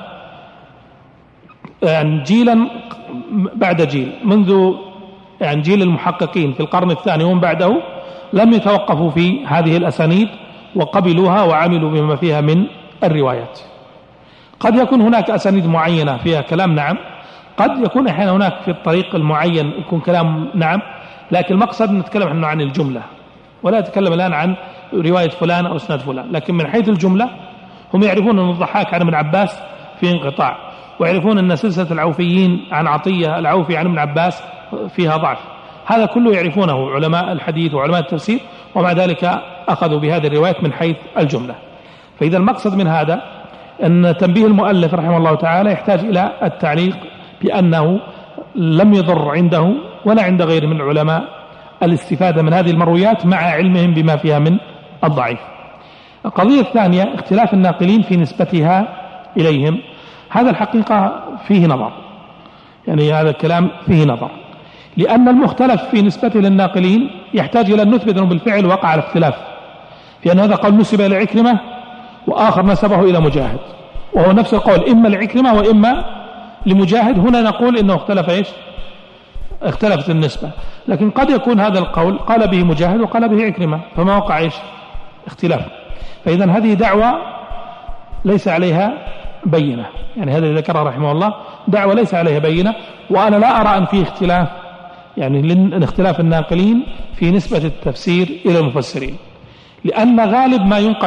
يعني جيلا بعد جيل منذ يعني جيل المحققين في القرن الثاني ومن بعده لم يتوقفوا في هذه الأسانيد وقبلوها وعملوا بما فيها من الروايات. قد يكون هناك أسانيد معينة فيها كلام نعم، قد يكون أحيانا هناك في الطريق المعين يكون كلام نعم، لكن المقصد نتكلم عن الجملة ولا نتكلم الآن عن رواية فلان أو اسناد فلان. لكن من حيث الجملة هم يعرفون أن الضحاك عن ابن عباس في انقطاع، ويعرفون أن سلسلة العوفيين عن عطية العوفي عن ابن عباس فيها ضعف، هذا كله يعرفونه علماء الحديث وعلماء التفسير، ومع ذلك أخذوا بهذه الروايات من حيث الجملة. فإذا المقصد من هذا أن تنبيه المؤلف رحمه الله تعالى يحتاج إلى التعليق بأنه لم يضر عنده ولا عند غيره من العلماء الاستفادة من هذه المرويات مع علمهم بما فيها من الضعيف. القضية الثانية اختلاف الناقلين في نسبتها إليهم، هذا الحقيقة فيه نظر، يعني هذا الكلام فيه نظر، لأن المختلف في نسبته للناقلين يحتاج إلى أن نثبت أنه بالفعل وقع الاختلاف، في أن هذا قول نسب إلى عكرمة وآخر نسبه إلى مجاهد، وهو نفس القول إما لعكرمة وإما لمجاهد، هنا نقول إنه اختلف إيش؟ اختلفت النسبة. لكن قد يكون هذا القول قال به مجاهد وقال به عكرمة، فما وقع إيش؟ اختلاف. فإذا هذه دعوة ليس عليها بينة، يعني هذا اللي ذكره رحمه الله دعوة ليس عليها بينة. وأنا لا أرى أن فيه اختلاف، يعني اختلاف الناقلين في نسبة التفسير إلى المفسرين، لأن غالب ما ينقل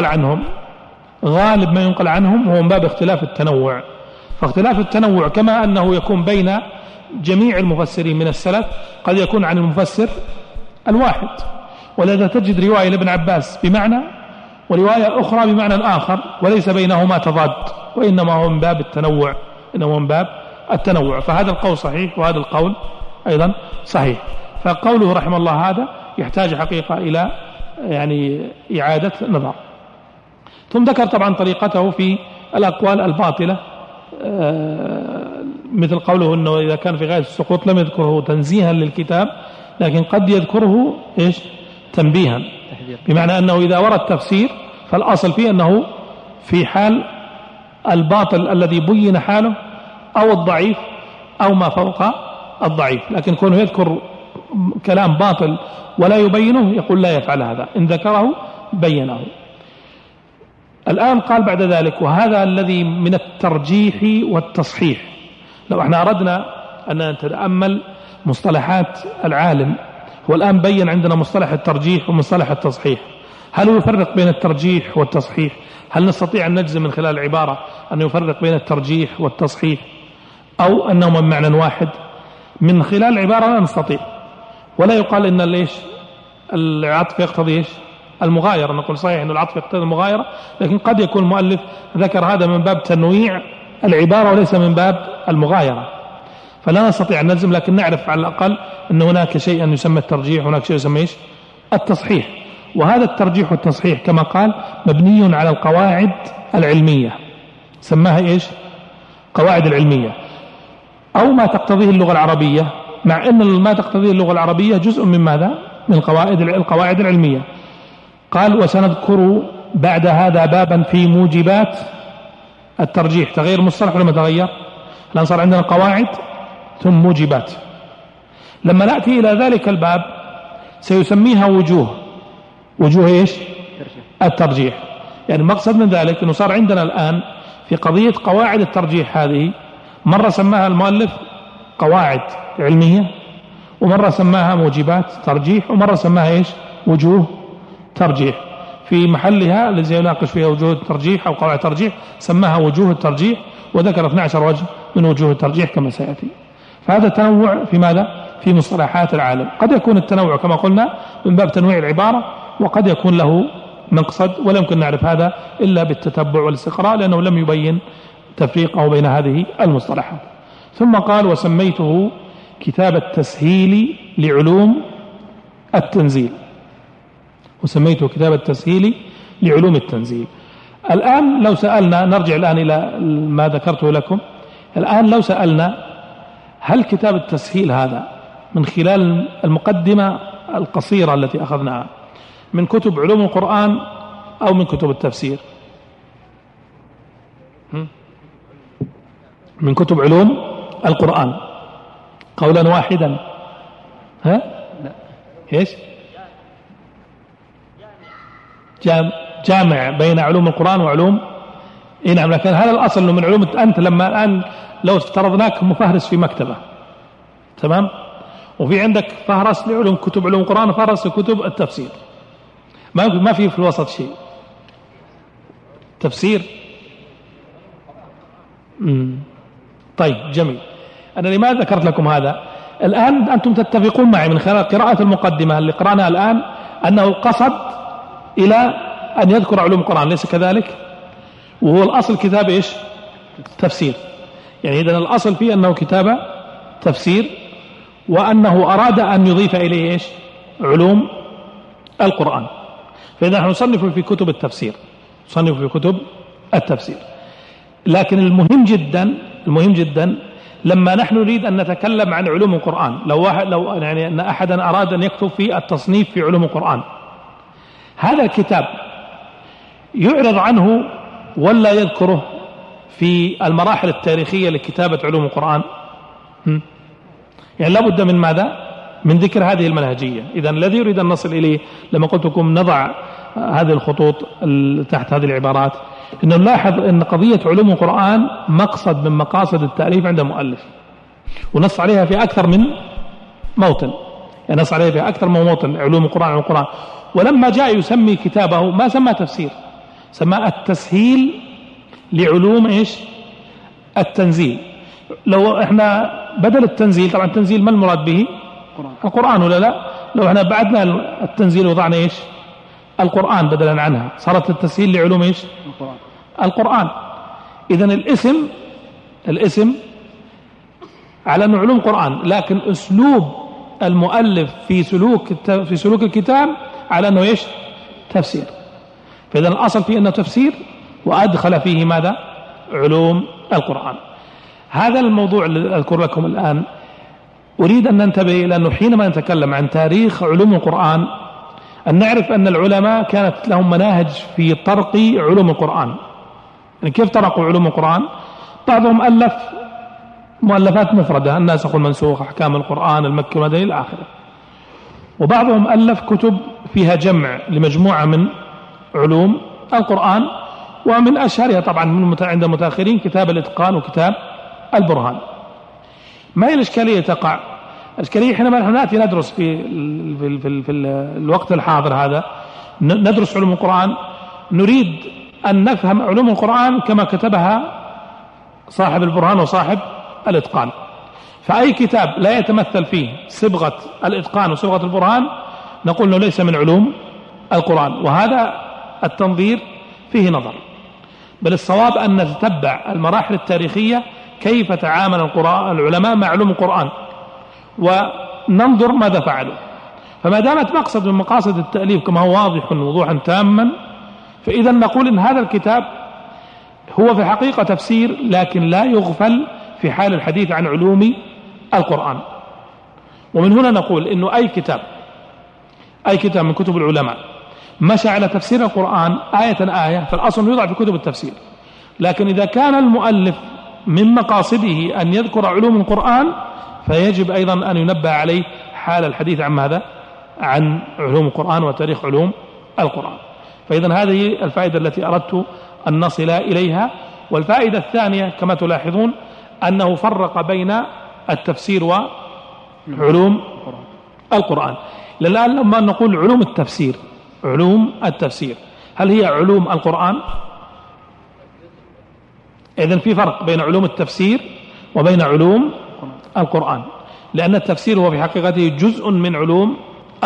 عنهم هو من باب اختلاف التنوع. فاختلاف التنوع كما أنه يكون بين جميع المفسرين من السلف قد يكون عن المفسر الواحد، ولذا تجد رواية لابن عباس بمعنى ورواية أخرى بمعنى آخر وليس بينهما تضاد، وإنما هو من باب التنوع. فهذا القول صحيح وهذا القول أيضا صحيح. فقوله رحمه الله هذا يحتاج حقيقة إلى يعني إعادة نظر. ثم ذكر طبعا طريقته في الأقوال الباطلة، مثل قوله أنه إذا كان في غاية السقوط لم يذكره تنزيها للكتاب، لكن قد يذكره إيش؟ تنبيها، بمعنى أنه إذا ورد تفسير فالأصل فيه أنه في حال الباطل الذي بين حاله أو الضعيف أو ما فوق الضعيف، لكن كونه يذكر كلام باطل ولا يبينه يقول لا يفعل هذا، إن ذكره بينه. الآن قال بعد ذلك وهذا الذي من الترجيح والتصحيح. لو احنا أردنا أن نتأمل مصطلحات العالم، هو الآن بين عندنا مصطلح الترجيح ومصطلح التصحيح. هل يفرق بين الترجيح والتصحيح؟ هل نستطيع أن نجزم من خلال العبارة أن يفرق بين الترجيح والتصحيح أو أنهما بمعنى واحد؟ من خلال العبارة لا نستطيع، ولا يقال إن ليش العطف يقتضي إيش؟ المغايرة. نقول صحيح أن العطف يقتضي المغايرة، لكن قد يكون المؤلف ذكر هذا من باب تنويع العبارة وليس من باب المغايرة، فلا نستطيع أن نجزم، لكن نعرف على الأقل أن هناك شيء يسمى الترجيح وهناك شيء يسمى إيش؟ التصحيح. وهذا الترجيح والتصحيح كما قال مبني على القواعد العلمية، سماها إيش؟ قواعد العلمية، أو ما تقتضيه اللغة العربية، مع أن ما تقتضيه اللغة العربية جزء من ماذا؟ من القواعد العلمية. قال وسنذكر بعد هذا بابا في موجبات الترجيح. تغير المصطلح ولا ما تغير؟ الآن صار عندنا قواعد ثم موجبات. لما نأتي إلى ذلك الباب سيسميها وجوه إيش؟ الترجيح. يعني المقصد من ذلك أنه صار عندنا الآن في قضية قواعد الترجيح هذه مرة سماها المؤلف قواعد علمية، ومرة سماها موجبات ترجيح، ومرة سماها إيش؟ وجوه ترجيح. في محلها الذي يناقش فيها وجوه الترجيح أو قواعد الترجيح سماها وجوه الترجيح، وذكر 12 وجه من وجوه الترجيح كما سيأتي. فهذا تنوع في ماذا؟ في مصطلحات العالم. قد يكون التنوع كما قلنا من باب تنويع العبارة، وقد يكون له مقصد، ولا يمكن نعرف هذا إلا بالتتبع والاستقراء، لأنه لم يبين تفريقه بين هذه المصطلحات. ثم قال وسميته كتاب التسهيل لعلوم التنزيل. وسميته كتاب التسهيل لعلوم التنزيل. الآن لو سألنا، نرجع الآن إلى ما ذكرته لكم، الآن لو سألنا هل كتاب التسهيل هذا من خلال المقدمة القصيرة التي أخذناها من كتب علوم القرآن أو من كتب التفسير؟ من كتب علوم القرآن قولا واحدا. ها؟ ايش؟ جامع بين علوم القرآن وعلوم. نعم، لكن هذا الأصل انه من علوم. أنت لما الآن لو افترضناك مفهرس في مكتبة، تمام، وفي عندك فهرس لعلوم كتب علوم القرآن وفهرس لكتب التفسير، ما في الوسط شيء تفسير. طيب جميل. أنا لماذا ذكرت لكم هذا؟ الآن أنتم تتفقون معي من خلال قراءة المقدمة اللي قرأناها الآن أنه قصد إلى أن يذكر علوم القرآن، ليس كذلك؟ وهو الأصل كتاب إيش؟ تفسير. يعني إذن الأصل فيه أنه كتاب تفسير، وأنه أراد أن يضيف إليه إيش؟ علوم القرآن. فإذا نحن نصنف في كتب التفسير، نصنف في كتب التفسير. لكن المهم جدا لما نحن نريد أن نتكلم عن علوم القرآن، لو يعني أن أحدا أراد أن يكتب في التصنيف في علوم القرآن، هذا الكتاب يعرض عنه ولا يذكره في المراحل التاريخية لكتابة علوم القرآن؟ يعني لابد من ماذا؟ من ذكر هذه المنهجية. إذن الذي يريد أن نصل إليه لما قلت لكم نضع هذه الخطوط تحت هذه العبارات، إنه نلاحظ أن قضية علوم القرآن مقصد من مقاصد التأليف عند المؤلف، ونص عليها في أكثر من موطن، يعني نص عليها في أكثر من موطن علوم القرآن علوم القرآن. ولما جاء يسمي كتابه ما سمى تفسير، سمى التسهيل لعلوم إيش؟ التنزيل. لو احنا بدل التنزيل، طبعا التنزيل ما المراد به؟ القرآن ولا لا؟ لو احنا بعدنا التنزيل وضعنا ايش؟ القرآن بدلا عنها، صارت التسهيل لعلوم ايش؟ القرآن. إذن الاسم على أنه علوم قرآن، لكن أسلوب المؤلف في سلوك الكتاب على أنه ايش؟ تفسير. فإذا الأصل فيه أنه تفسير، وأدخل فيه ماذا؟ علوم القرآن. هذا الموضوع الذي أذكر لكم الآن أريد أن ننتبه إلى أنه حينما نتكلم عن تاريخ علوم القرآن أن نعرف أن العلماء كانت لهم مناهج في طرق علوم القرآن. يعني كيف طرقوا علوم القرآن؟ بعضهم ألف مؤلفات مفردة، الناسخ والمنسوخ، أحكام القرآن، المكي والمدني إلى آخره. وبعضهم ألف كتب فيها جمع لمجموعة من علوم القرآن، ومن أشهرها طبعا عند المتأخرين كتاب الإتقان وكتاب البرهان. ما هي الإشكالية تقع؟ الإشكالية حينما نحن نأتي ندرس في الوقت الحاضر هذا، ندرس علوم القرآن، نريد أن نفهم علوم القرآن كما كتبها صاحب البرهان وصاحب الإتقان. فأي كتاب لا يتمثل فيه صبغة الإتقان وصبغة البرهان نقول أنه ليس من علوم القرآن، وهذا التنظير فيه نظر. بل الصواب أن نتتبع المراحل التاريخية كيف تعامل العلماء مع علوم القرآن وننظر ماذا فعلوا. فما دامت مقصد من مقاصد التأليف كما هو واضح وضوحا تاما، فإذا نقول إن هذا الكتاب هو في حقيقة تفسير، لكن لا يغفل في حال الحديث عن علوم القرآن. ومن هنا نقول إنه أي كتاب من كتب العلماء مشى على تفسير القرآن آية فالأصل يوضع في كتب التفسير. لكن إذا كان المؤلف من مقاصده أن يذكر علوم القرآن فيجب أيضا أن ينبه عليه حال الحديث عن ماذا؟ عن علوم القرآن وتاريخ علوم القرآن. فإذا هذه الفائدة التي أردت أن نصل إليها. والفائدة الثانية كما تلاحظون أنه فرق بين التفسير وعلوم القرآن. الآن لما نقول علوم التفسير هل هي علوم القرآن؟ إذن في فرق بين علوم التفسير وبين علوم القرآن، لأن التفسير هو في حقيقته جزء من علوم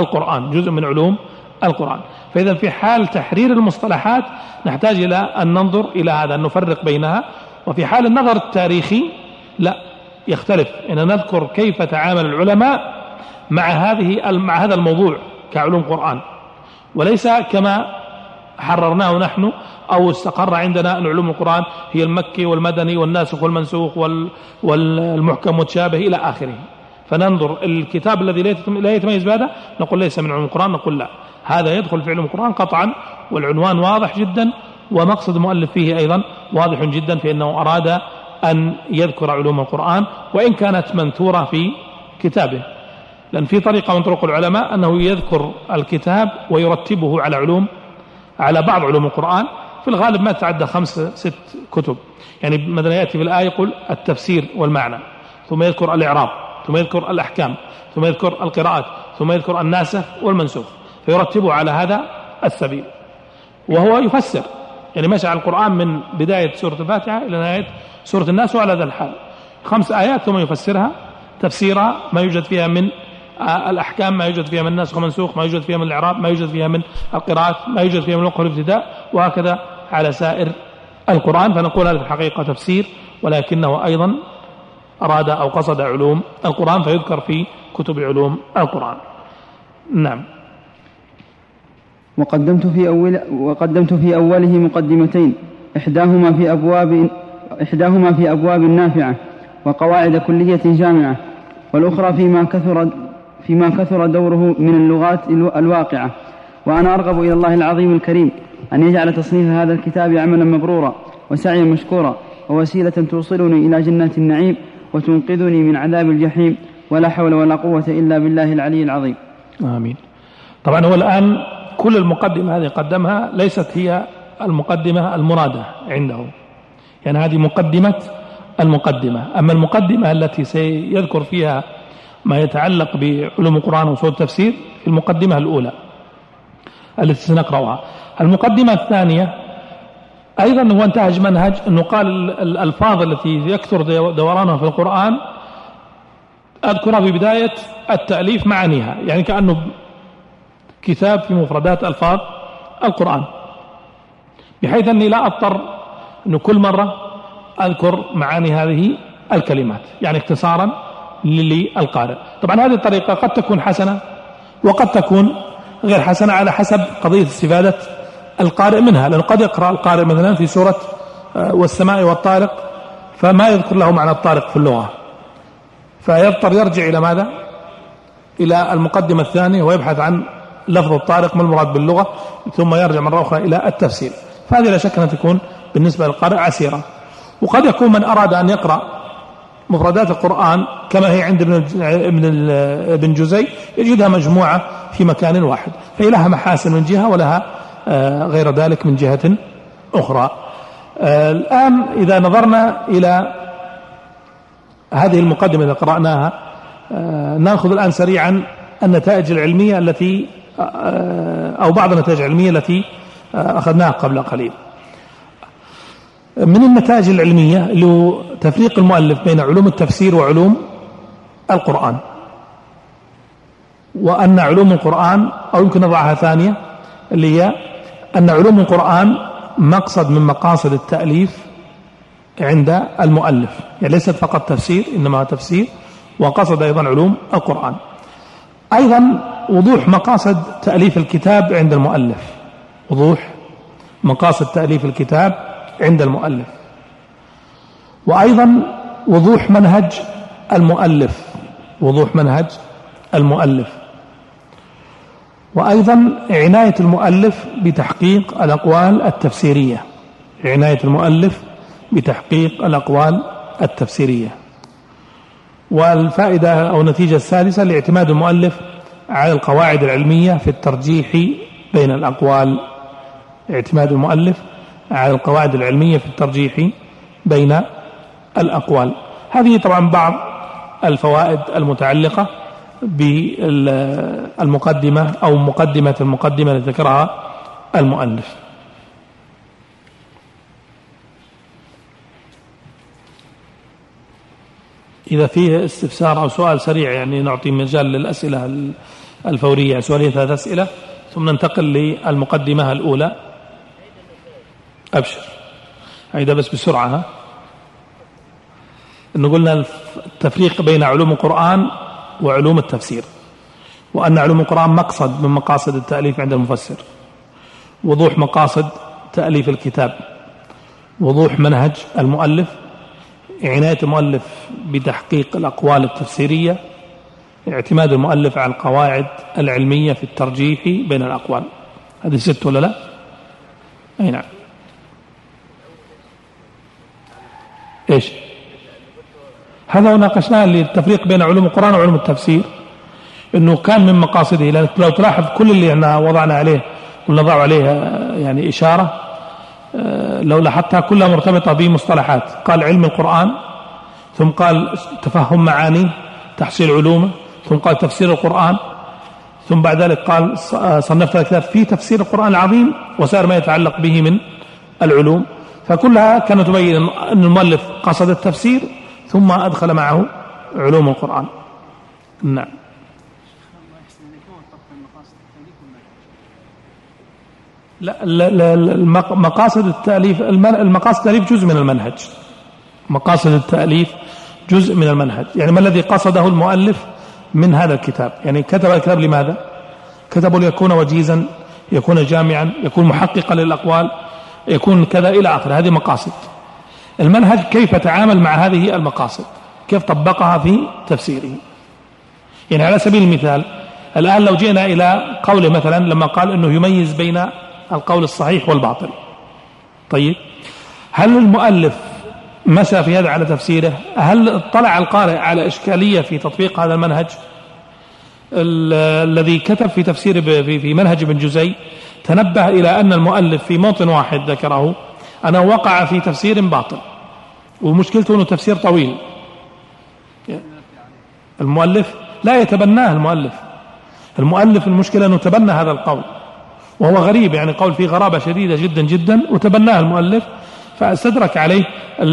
القرآن، فإذا في حال تحرير المصطلحات نحتاج إلى أن ننظر إلى هذا، أن نفرق بينها. وفي حال النظر التاريخي لا يختلف، إن نذكر كيف تعامل العلماء مع هذا الموضوع كعلوم قرآن، وليس كما حررناه نحن أو استقر عندنا أن علوم القرآن هي المكي والمدني والناسخ والمنسوخ والمحكم والمتشابه إلى آخره. فننظر الكتاب الذي لا يتميز بهذا نقول ليس من علوم القرآن، نقول لا هذا يدخل في علوم القرآن قطعا، والعنوان واضح جدا، ومقصد المؤلف فيه أيضا واضح جدا في أنه أراد أن يذكر علوم القرآن وإن كانت منثورة في كتابه. لأن في طريقة من طرق العلماء أنه يذكر الكتاب ويرتبه على بعض علوم القرآن، في الغالب ما تعدى 5-6 كتب. يعني مثلا يأتي في الآية يقول التفسير والمعنى، ثم يذكر الإعراب، ثم يذكر الأحكام، ثم يذكر القراءات، ثم يذكر الناسخ والمنسوخ، فيرتبه على هذا السبيل وهو يفسر. يعني مشى على القرآن من بداية سورة الفاتحة إلى نهاية سورة الناس وعلى ذا الحال 5 آيات، ثم يفسرها تفسيرها، ما يوجد فيها من الأحكام، ما يوجد فيها من الناسخ والمنسوخ، ما يوجد فيها من الإعراب، ما يوجد فيها من القراءات، ما يوجد فيها من وقف الابتداء، وهكذا على سائر القرآن. فنقول هذا في الحقيقة تفسير، ولكنه أيضا أراد أو قصد علوم القرآن، فيذكر في كتب علوم القرآن. نعم. وقدمت في أوله مقدمتين، إحداهما في أبواب نافعة وقواعد كلية جامعة، والأخرى فيما كثر دوره من اللغات الواقعة. وأنا أرغب إلى الله العظيم الكريم أن يجعل تصنيف هذا الكتاب عملا مبرورا وسعيا مشكورا، ووسيلة توصلني إلى جنات النعيم وتنقذني من عذاب الجحيم، ولا حول ولا قوة إلا بالله العلي العظيم. آمين. طبعا هو الآن كل المقدمة هذه قدمها ليست هي المقدمة المرادة عنده، يعني هذه مقدمة المقدمة. أما المقدمة التي سيذكر فيها ما يتعلق بعلوم القرآن وصول التفسير في المقدمة الأولى التي سنقرأها. المقدمة الثانية أيضا هو انتهج منهج أنه قال الألفاظ التي يكثر دورانها في القرآن أذكرها ببداية التأليف معانيها، يعني كأنه كتاب في مفردات ألفاظ القرآن، بحيث أني لا أضطر أنه كل مرة أذكر معاني هذه الكلمات، يعني اختصارا للقارئ. طبعا هذه الطريقة قد تكون حسنة وقد تكون غير حسنة على حسب قضية استفادة القارئ منها، لأنه قد يقرأ القارئ مثلا في سورة والسماء والطارق فما يذكر له معنى الطارق في اللغة، فيضطر يرجع إلى ماذا؟ إلى المقدمة الثانية ويبحث عن لفظ الطارق ما المراد باللغة، ثم يرجع مرة أخرى إلى التفسير. فهذه لا شك أن تكون بالنسبة للقارئ عسيرة. وقد يكون من أراد أن يقرأ مفردات القرآن كما هي عند ابن جزي يجدها مجموعة في مكان واحد، فهي لها محاسن من جهة ولها غير ذلك من جهة أخرى. الآن إذا نظرنا إلى هذه المقدمة التي قرأناها نأخذ الآن سريعا النتائج العلمية التي أو بعض النتائج العلمية التي أخذناها قبل قليل. من النتائج العلمية له تفريق المؤلف بين علوم التفسير وعلوم القرآن، وأن علوم القرآن أو يمكن نضعها ثانية اللي هي أن علوم القرآن مقصد من مقاصد التأليف عند المؤلف، يعني ليست فقط تفسير إنما تفسير، وقصد أيضا علوم القرآن. أيضا وضوح مقاصد تأليف الكتاب عند المؤلف، وضوح مقاصد تأليف الكتاب عند المؤلف، وأيضا وضوح منهج المؤلف، وضوح منهج المؤلف، وأيضا عناية المؤلف بتحقيق الأقوال التفسيرية، عناية المؤلف بتحقيق الأقوال التفسيرية. والفائدة أو النتيجة الثالثة لاعتماد المؤلف على القواعد العلمية في الترجيح بين الأقوال، اعتماد المؤلف على القواعد العلمية في الترجيح بين الأقوال. هذه طبعا بعض الفوائد المتعلقة بالمقدمة أو مقدمة المقدمة التي ذكرها المؤلف. إذا فيه استفسار أو سؤال سريع يعني نعطي مجال للأسئلة الفورية، سؤالين 3 أسئلة ثم ننتقل للمقدمة الأولى. أبشر هيدا بس بسرعة. إنه قلنا التفريق بين علوم القرآن وعلوم التفسير، وأن علوم القرآن مقصد من مقاصد التأليف عند المفسر، وضوح مقاصد تأليف الكتاب، وضوح منهج المؤلف، عناية المؤلف بتحقيق الأقوال التفسيرية، اعتماد المؤلف على القواعد العلمية في الترجيح بين الأقوال. هذه 6 ولا لا؟ أي نعم. إيش هذا ناقشناه للتفريق بين علوم القرآن وعلوم التفسير، إنه كان من مقاصده. لو تلاحظ كل اللي احنا وضعنا عليه ونضع عليه يعني إشارة، لو لاحظتها كلها مرتبطة بمصطلحات. قال علم القرآن، ثم قال تفهم معانيه تحصيل علومه، ثم قال تفسير القرآن، ثم بعد ذلك قال صنفت الكتاب في تفسير القرآن العظيم وسائر ما يتعلق به من العلوم. فكلها كانت تبين أن المؤلف قصد التفسير ثم أدخل معه علوم القرآن. نعم. لا مقاصد التأليف، المقاصد التأليف جزء من المنهج، مقاصد التأليف جزء من المنهج. يعني ما الذي قصده المؤلف من هذا الكتاب؟ يعني كتب الكتاب لماذا؟ كتبه ليكون وجيزا، يكون جامعا، يكون محققا للأقوال، يكون كذا إلى آخر. هذه مقاصد المنهج. كيف تعامل مع هذه المقاصد؟ كيف طبقها في تفسيره؟ يعني على سبيل المثال الآن لو جئنا إلى قوله مثلا لما قال أنه يميز بين القول الصحيح والباطل، طيب هل المؤلف مشى في هذا على تفسيره. هل اطلع القارئ على إشكالية في تطبيق هذا المنهج؟ الذي كتب في تفسير في منهج ابن جزي تنبه إلى أن المؤلف في موطن واحد ذكره أنه وقع في تفسير باطل، ومشكلته أنه تفسير طويل. المؤلف لا يتبناه، المؤلف المشكلة أنه تبنى هذا القول، وهو غريب، يعني قول فيه غرابة شديدة جدا جدا، وتبناه المؤلف فاستدرك عليه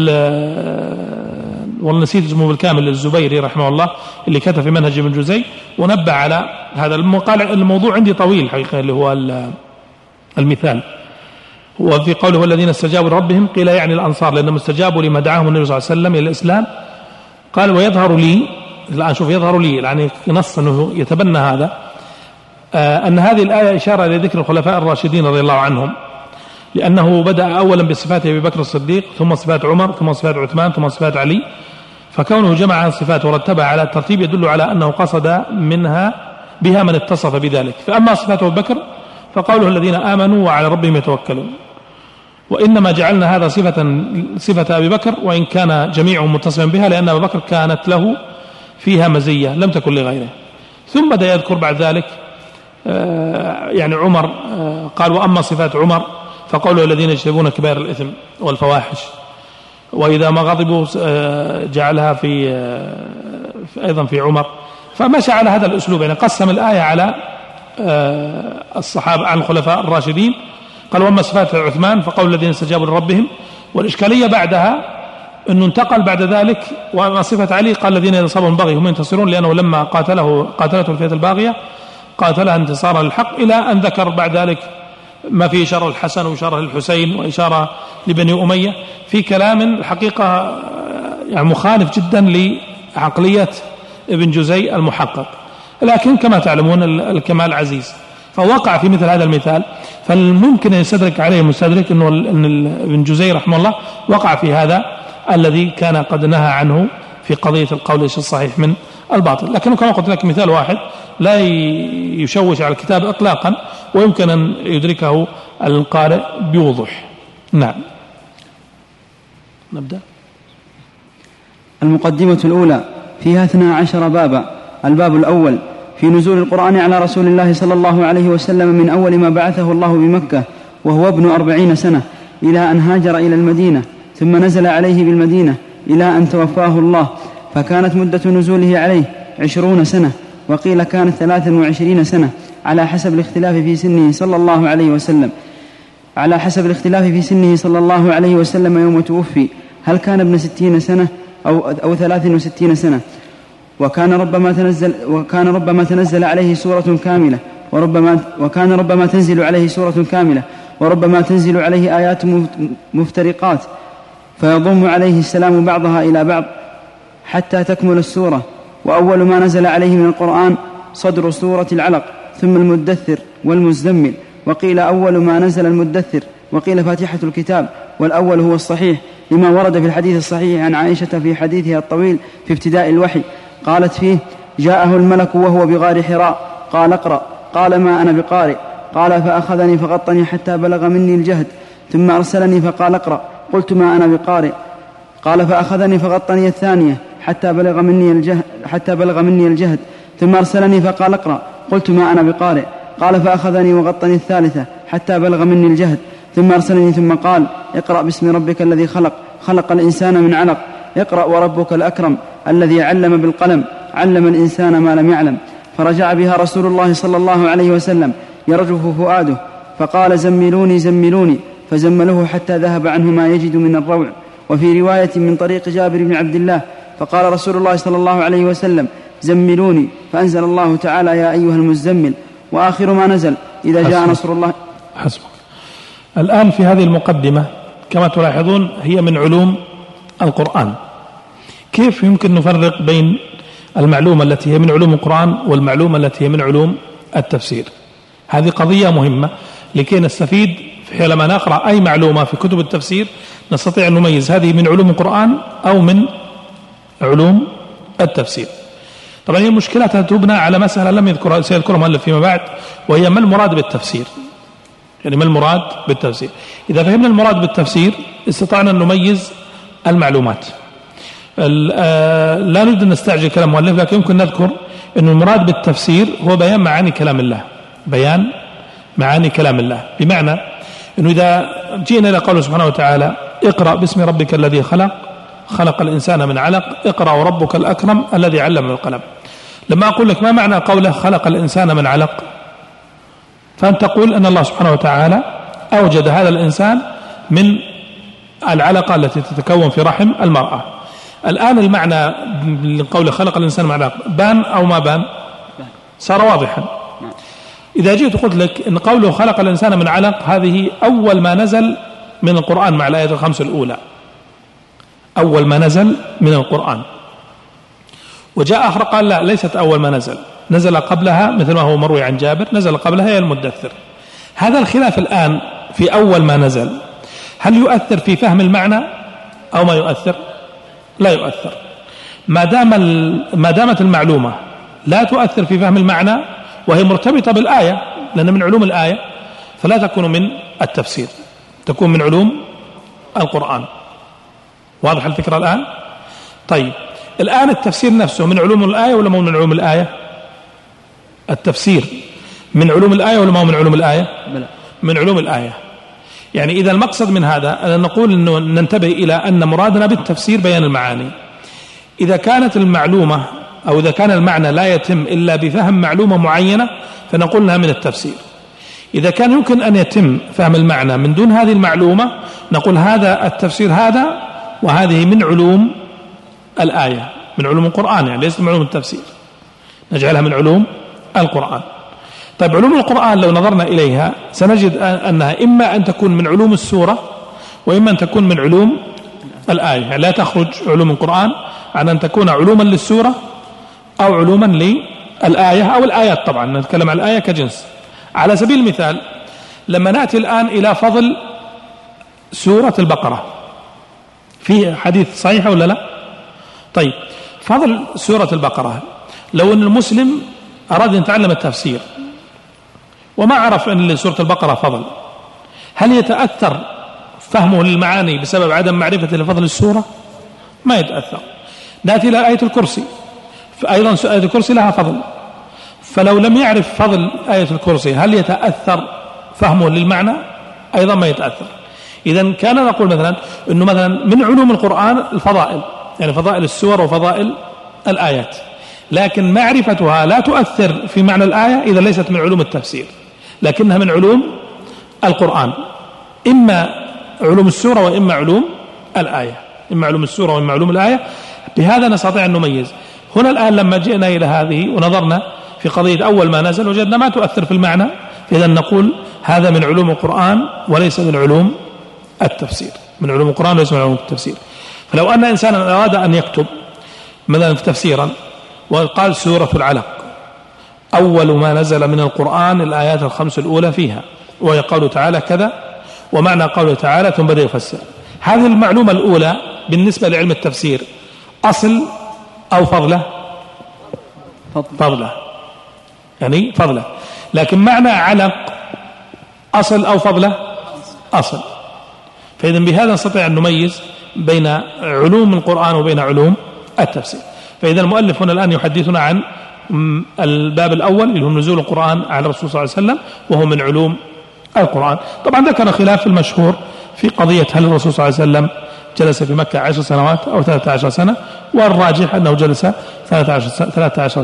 والله نسيت اسمه بالكامل، الزبيري رحمه الله، اللي كتب في منهج ابن جزي ونبه على هذا الموضوع. عندي طويل حقيقة، اللي هو المثال وفي قوله والذين استجابوا لربهم قيل يعني الأنصار، لأنهم استجابوا لما دعاهم النبي صلى الله عليه وسلم إلى الإسلام. قال ويظهر لي الآن، شوف يظهر لي يعني نص أنه يتبنى هذا، أن هذه الآية إشارة إلى ذكر الخلفاء الراشدين رضي الله عنهم، لأنه بدأ أولا بصفات أبي بكر الصديق، ثم صفات عمر، ثم صفات عثمان، ثم صفات علي، فكونه جمع صفات ورتبها على الترتيب يدل على أنه قصد بها من اتصف بذلك. فأما صفات أبي بكر فقوله الذين آمنوا وعلى ربهم يتوكلون، وإنما جعلنا هذا صفة أبي بكر وإن كان جميعهم متصفا بها، لأن أبي بكر كانت له فيها مزية لم تكن لغيره. ثم بدأ يذكر بعد ذلك يعني عمر، قال وأما صفات عمر فقوله الذين يجتنبون كبائر الإثم والفواحش، وإذا ما غضبوا جعلها أيضا في عمر. فمشى على هذا الأسلوب، يعني قسم الآية على الصحابة عن الخلفاء الراشدين. قال وأما صفات عثمان فقول الذين استجابوا لربهم، والإشكالية بعدها أنه انتقل بعد ذلك وأما صفة علي قال الذين إذا أصابهم بغي هم ينتصرون، لأنه لما قاتلته الفئة الباغية قاتلها انتصارا للحق، إلى أن ذكر بعد ذلك ما فيه إشارة الحسن وإشارة للحسين وإشارة لبني أمية في كلام الحقيقة يعني مخالف جدا لعقلية ابن جزي المحقق. لكن كما تعلمون الكمال عزيز، فوقع في مثل هذا المثال. فالممكن أن يستدرك عليه المستدرك أن ابن جزي رحمه الله وقع في هذا الذي كان قد نهى عنه في قضية القول ليس الصحيح من الباطل. لكنه كما قلت لك مثال واحد لا يشوش على الكتاب إطلاقا، ويمكن أن يدركه القارئ بوضوح. نعم، نبدأ. المقدمة الأولى فيها 12 بابا. الباب الأول في نزول القرآن على رسول الله صلى الله عليه وسلم من أول ما بعثه الله بمكة وهو ابن 40 سنة إلى أن هاجر إلى المدينة، ثم نزل عليه بالمدينة إلى أن توفاه الله، فكانت مدة نزوله عليه 20 سنة، وقيل كانت 23 سنة على حسب الاختلاف في سنه صلى الله عليه وسلم يوم توفي، هل كان ابن 60 سنة أو 63 سنة. وكان ربما تنزل عليه سورة كاملة، وربما تنزل عليه سورة كاملة، وربما تنزل عليه آيات مفترقات، فيضم عليه السلام بعضها إلى بعض حتى تكمل السورة. وأول ما نزل عليه من القرآن صدر سورة العلق، ثم المدثر والمزمل، وقيل أول ما نزل المدثر، وقيل فاتحة الكتاب، والأول هو الصحيح لما ورد في الحديث الصحيح عن عائشة في حديثها الطويل في ابتداء الوحي، قالت فيه جاءه الملك وهو بغار حراء قال اقرأ، قال ما أنا بقارئ، قال فأخذني فغطني حتى بلغ مني الجهد، ثم أرسلني فقال اقرأ، قلت ما أنا بقارئ، قال فأخذني فغطني الثانية حتى بلغ مني الجهد، ثم أرسلني فقال اقرأ، قلت ما أنا بقارئ، قال فأخذني وغطني الثالثة حتى بلغ مني الجهد، ثم أرسلني ثم قال اقرأ باسم ربك الذي خلق الإنسان من علق، اقرأ وربك الأكرم الذي علم بالقلم علم الإنسان ما لم يعلم. فرجع بها رسول الله صلى الله عليه وسلم يرجف فؤاده، فقال زملوني زملوني، فزملوه حتى ذهب عنه ما يجد من الروع. وفي رواية من طريق جابر بن عبد الله فقال رسول الله صلى الله عليه وسلم زملوني، فأنزل الله تعالى يا أيها المزمل. وآخر ما نزل إذا جاء نصر الله. حسبك. الآن في هذه المقدمة كما تلاحظون هي من علوم القرآن. كيف يمكن نفرق بين المعلومة التي هي من علوم القرآن والمعلومة التي هي من علوم التفسير؟ هذه قضية مهمة لكي نستفيد حينما نقرأ أي معلومة في كتب التفسير نستطيع أن نميز هذه من علوم القرآن أو من علوم التفسير. طبعا هي مشكلتها تبنى على مسألة لم سيذكرها المؤلف فيما بعد، وهي ما المراد بالتفسير، يعني ما المراد بالتفسير. إذا فهمنا المراد بالتفسير استطعنا أن نميز المعلومات. لا نريد أن نستعجل كلام المؤلف، لكن يمكن نذكر أن المراد بالتفسير هو بيان معاني كلام الله، بيان معاني كلام الله، بمعنى أنه إذا جئنا إلى قوله سبحانه وتعالى اقرأ باسم ربك الذي خلق، خلق الإنسان من علق، اقرأ وربك الأكرم الذي علم بالقلم. لما أقول لك ما معنى قوله خلق الإنسان من علق، فأنت تقول أن الله سبحانه وتعالى أوجد هذا الإنسان من العلقة التي تتكون في رحم المرأة. الآن المعنى لقوله خلق الإنسان من علق بان أو ما بان؟ صار واضحا. إذا جئت قلت لك أن قوله خلق الإنسان من علق هذه أول ما نزل من القرآن مع الآية الخمس الأولى، أول ما نزل من القرآن. وجاء آخر قال لا، ليست أول ما نزل قبلها، مثل ما هو مروي عن جابر نزل قبلها هي المدثر. هذا الخلاف الآن في أول ما نزل هل يؤثر في فهم المعنى أو ما يؤثر؟ لا يؤثر. ما دامت المعلومة لا تؤثر في فهم المعنى وهي مرتبطة بالآية، لأن من علوم الآية، فلا تكون من التفسير، تكون من علوم القرآن. واضح الفكرة الآن؟ طيب الآن التفسير نفسه من علوم الآية ولا مو من علوم الآية؟ التفسير من علوم الآية ولا مو من علوم الآية؟ من علوم الآية. يعني إذا المقصد من هذا أن نقول أنه ننتبه إلى أن مرادنا بالتفسير بيان المعاني. إذا كانت المعلومة أو إذا كان المعنى لا يتم إلا بفهم معلومة معينة فنقول لها من التفسير. إذا كان يمكن أن يتم فهم المعنى من دون هذه المعلومة نقول هذا التفسير هذا، وهذه من علوم الآية، من علوم القرآن، يعني ليس من علوم التفسير، نجعلها من علوم القرآن. طيب علوم القرآن لو نظرنا إليها سنجد أنها إما أن تكون من علوم السورة وإما أن تكون من علوم الآية، يعني لا تخرج علوم القرآن عن أن تكون علوما للسورة أو علوما للآية أو الآيات. طبعا نتكلم عن الآية كجنس. على سبيل المثال لما نأتي الآن إلى فضل سورة البقرة، في حديث صحيح ولا لا؟ طيب فضل سورة البقرة، لو أن المسلم أراد أن يتعلم التفسير وما عرف أن سورة البقرة فضل، هل يتأثر فهمه للمعاني بسبب عدم معرفة لفضل السورة؟ ما يتأثر. نأتي إلى آية الكرسي، فأيضا آية الكرسي لها فضل، فلو لم يعرف فضل آية الكرسي هل يتأثر فهمه للمعنى؟ أيضا ما يتأثر. إذن كان نقول مثلا أنه مثلا من علوم القرآن الفضائل، يعني فضائل السور وفضائل الآيات، لكن معرفتها لا تؤثر في معنى الآية إذا ليست من علوم التفسير، لكنها من علوم القرآن، إما علوم السورة وإما علوم الآية، إما علوم السورة وإما علوم الآية. بهذا نستطيع أن نميز. هنا الآن لما جئنا إلى هذه ونظرنا في قضية أول ما نزل وجدنا ما تؤثر في المعنى، فإذا نقول هذا من علوم القرآن وليس من علوم التفسير، من علوم القرآن وليس من علوم التفسير. فلو أن إنسانا أراد أن يكتب مثلا تفسيرا وقال سورة العلق أول ما نزل من القرآن الآيات الخمس الأولى فيها، ويقول تعالى كذا ومعنى قوله تعالى ثم بدأ يفسر، هذه المعلومة الأولى بالنسبة لعلم التفسير أصل أو فضله؟ فضله، يعني فضله. لكن معنى علق أصل أو فضله؟ أصل. فإذا بهذا نستطيع أن نميز بين علوم القرآن وبين علوم التفسير. فإذا المؤلف هنا الآن يحدثنا عن الباب الأول اللي هو نزول القرآن على الرسول صلى الله عليه وسلم، وهو من علوم القرآن. طبعا ذكر خلاف المشهور في قضية هل الرسول صلى الله عليه وسلم جلس في مكة 10 سنوات أو 13 سنة، والراجح أنه جلس 13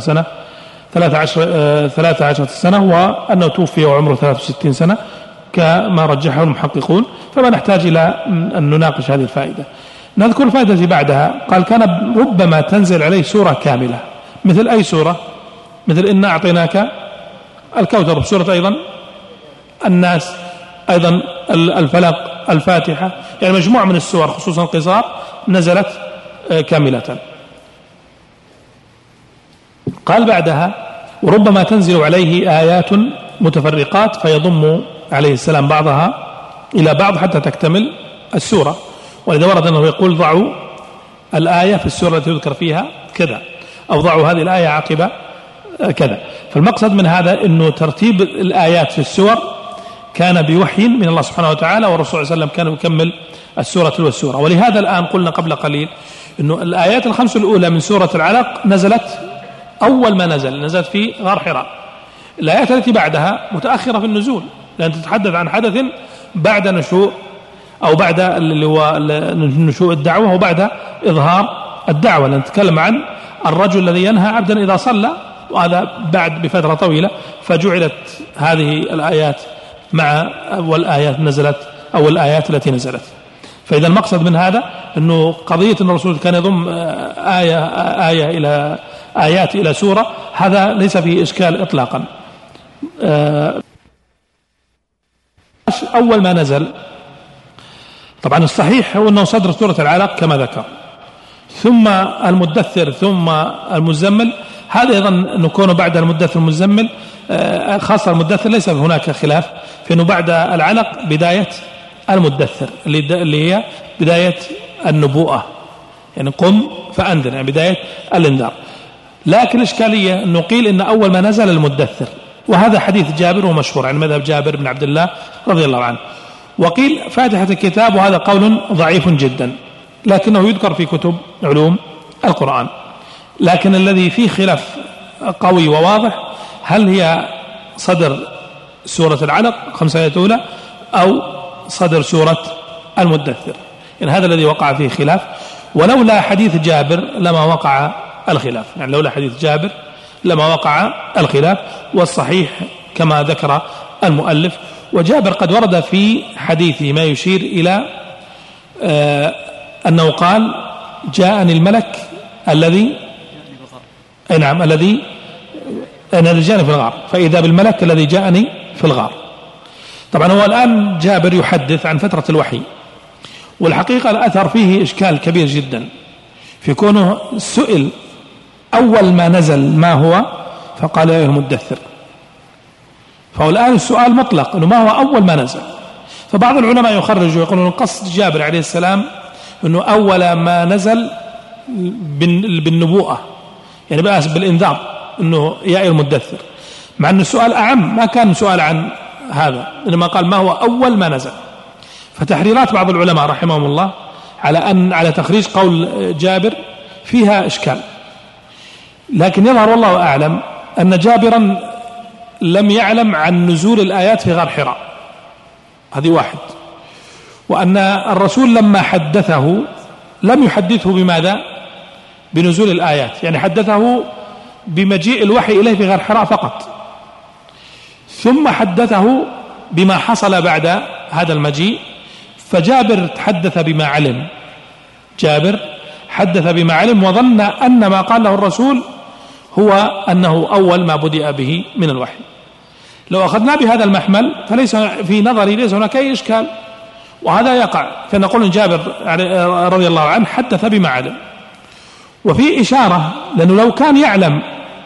سنة، وأنه توفي وعمره 63 سنة كما رجحه المحققون. فما نحتاج إلى أن نناقش هذه الفائدة. نذكر الفائدة التي بعدها. قال كان ربما تنزل عليه سورة كاملة، مثل أي سورة؟ مثل إنا أعطيناك الكوثر، بسورة أيضا الناس، أيضا الفلق، الفاتحة، يعني مجموعة من السور خصوصا القصار نزلت كاملة. قال بعدها وربما تنزل عليه آيات متفرقات فيضم عليه السلام بعضها إلى بعض حتى تكتمل السورة. ولذا ورد أنه يقول ضعوا الآية في السورة التي يذكر فيها كذا، أو ضعوا هذه الآية عقب كذا. فالمقصد من هذا أنه ترتيب الآيات في السور كان بوحي من الله سبحانه وتعالى، والرسول صلى الله عليه وسلم كان يكمل السورة والسورة. ولهذا الآن قلنا قبل قليل أنه الآيات الخمس الأولى من سورة العلق نزلت أول ما نزلت في غار حراء. الآيات التي بعدها متأخرة في النزول، لأن تتحدث عن حدث بعد نشوء أو بعد اللي هو نشوء الدعوة وبعد إظهار الدعوة، نتكلم عن الرجل الذي ينهى عبدا إذا صلى، وهذا بعد بفترة طويلة، فجعلت هذه الآيات مع أول آيات نزلت أو الآيات التي نزلت. فإذا المقصد من هذا أنه قضية أن الرسول كان يضم آية إلى آيات إلى سورة، هذا ليس فيه إشكال إطلاقا. أول ما نزل طبعا الصحيح هو أنه صدر سورة العلق كما ذكر، ثم المدثر ثم المزمل. هذا أيضا أنه كونه بعد المدثر المزمل، خاصة المدثر ليس هناك خلاف في أنه بعد العلق بداية المدثر اللي هي بداية النبوءة، يعني قم فأنذر، يعني بداية الإنذار. لكن الإشكالية أنه قيل إن أول ما نزل المدثر، وهذا حديث جابر ومشهور عن مذهب جابر بن عبد الله رضي الله عنه. وقيل فاتحة الكتاب، وهذا قول ضعيف جدا، لكنه يذكر في كتب علوم القرآن. لكن الذي فيه خلاف قوي وواضح، هل هي صدر سورة العلق 5 آيات أولى أو صدر سورة المدثر؟ يعني هذا الذي وقع فيه خلاف، ولولا حديث جابر لما وقع الخلاف، يعني لولا حديث جابر لما وقع الخلاف. والصحيح كما ذكر المؤلف، وجابر قد ورد في حديثه ما يشير إلى أنه قال جاءني الملك الذي جاءني في الغار، فإذا بالملك الذي جاءني في الغار. طبعا هو الآن جابر يحدث عن فترة الوحي، والحقيقة الأثر فيه إشكال كبير جدا في كونه سئل أول ما نزل ما هو، فقال يا أيها المدثر. فهو الآن السؤال مطلق أنه ما هو أول ما نزل. فبعض العلماء يخرجوا ويقولون قصد جابر عليه السلام أنه أول ما نزل بالنبوءة، يعني بالإنذار، أنه يا أيها المدثر، مع أن السؤال أعم، ما كان سؤال عن هذا، إنما قال ما هو أول ما نزل. فتحريرات بعض العلماء رحمهم الله على تخريج قول جابر فيها إشكال، لكن يظهر والله أعلم أن جابرا لم يعلم عن نزول الآيات في غار حراء، هذه واحد. وأن الرسول لما حدثه لم يحدثه بماذا؟ بنزول الآيات، يعني حدثه بمجيء الوحي إليه في غار حراء فقط، ثم حدثه بما حصل بعد هذا المجيء. فجابر تحدث بما علم، جابر حدث بما علم، وظن أن ما قال له الرسول هو أنه أول ما بدأ به من الوحي. لو أخذنا بهذا المحمل فليس في نظري ليس هناك أي إشكال، وهذا يقع، فنقول إن جابر رضي الله عنه حدث بما علم. وفي إشارة، لأنه لو كان يعلم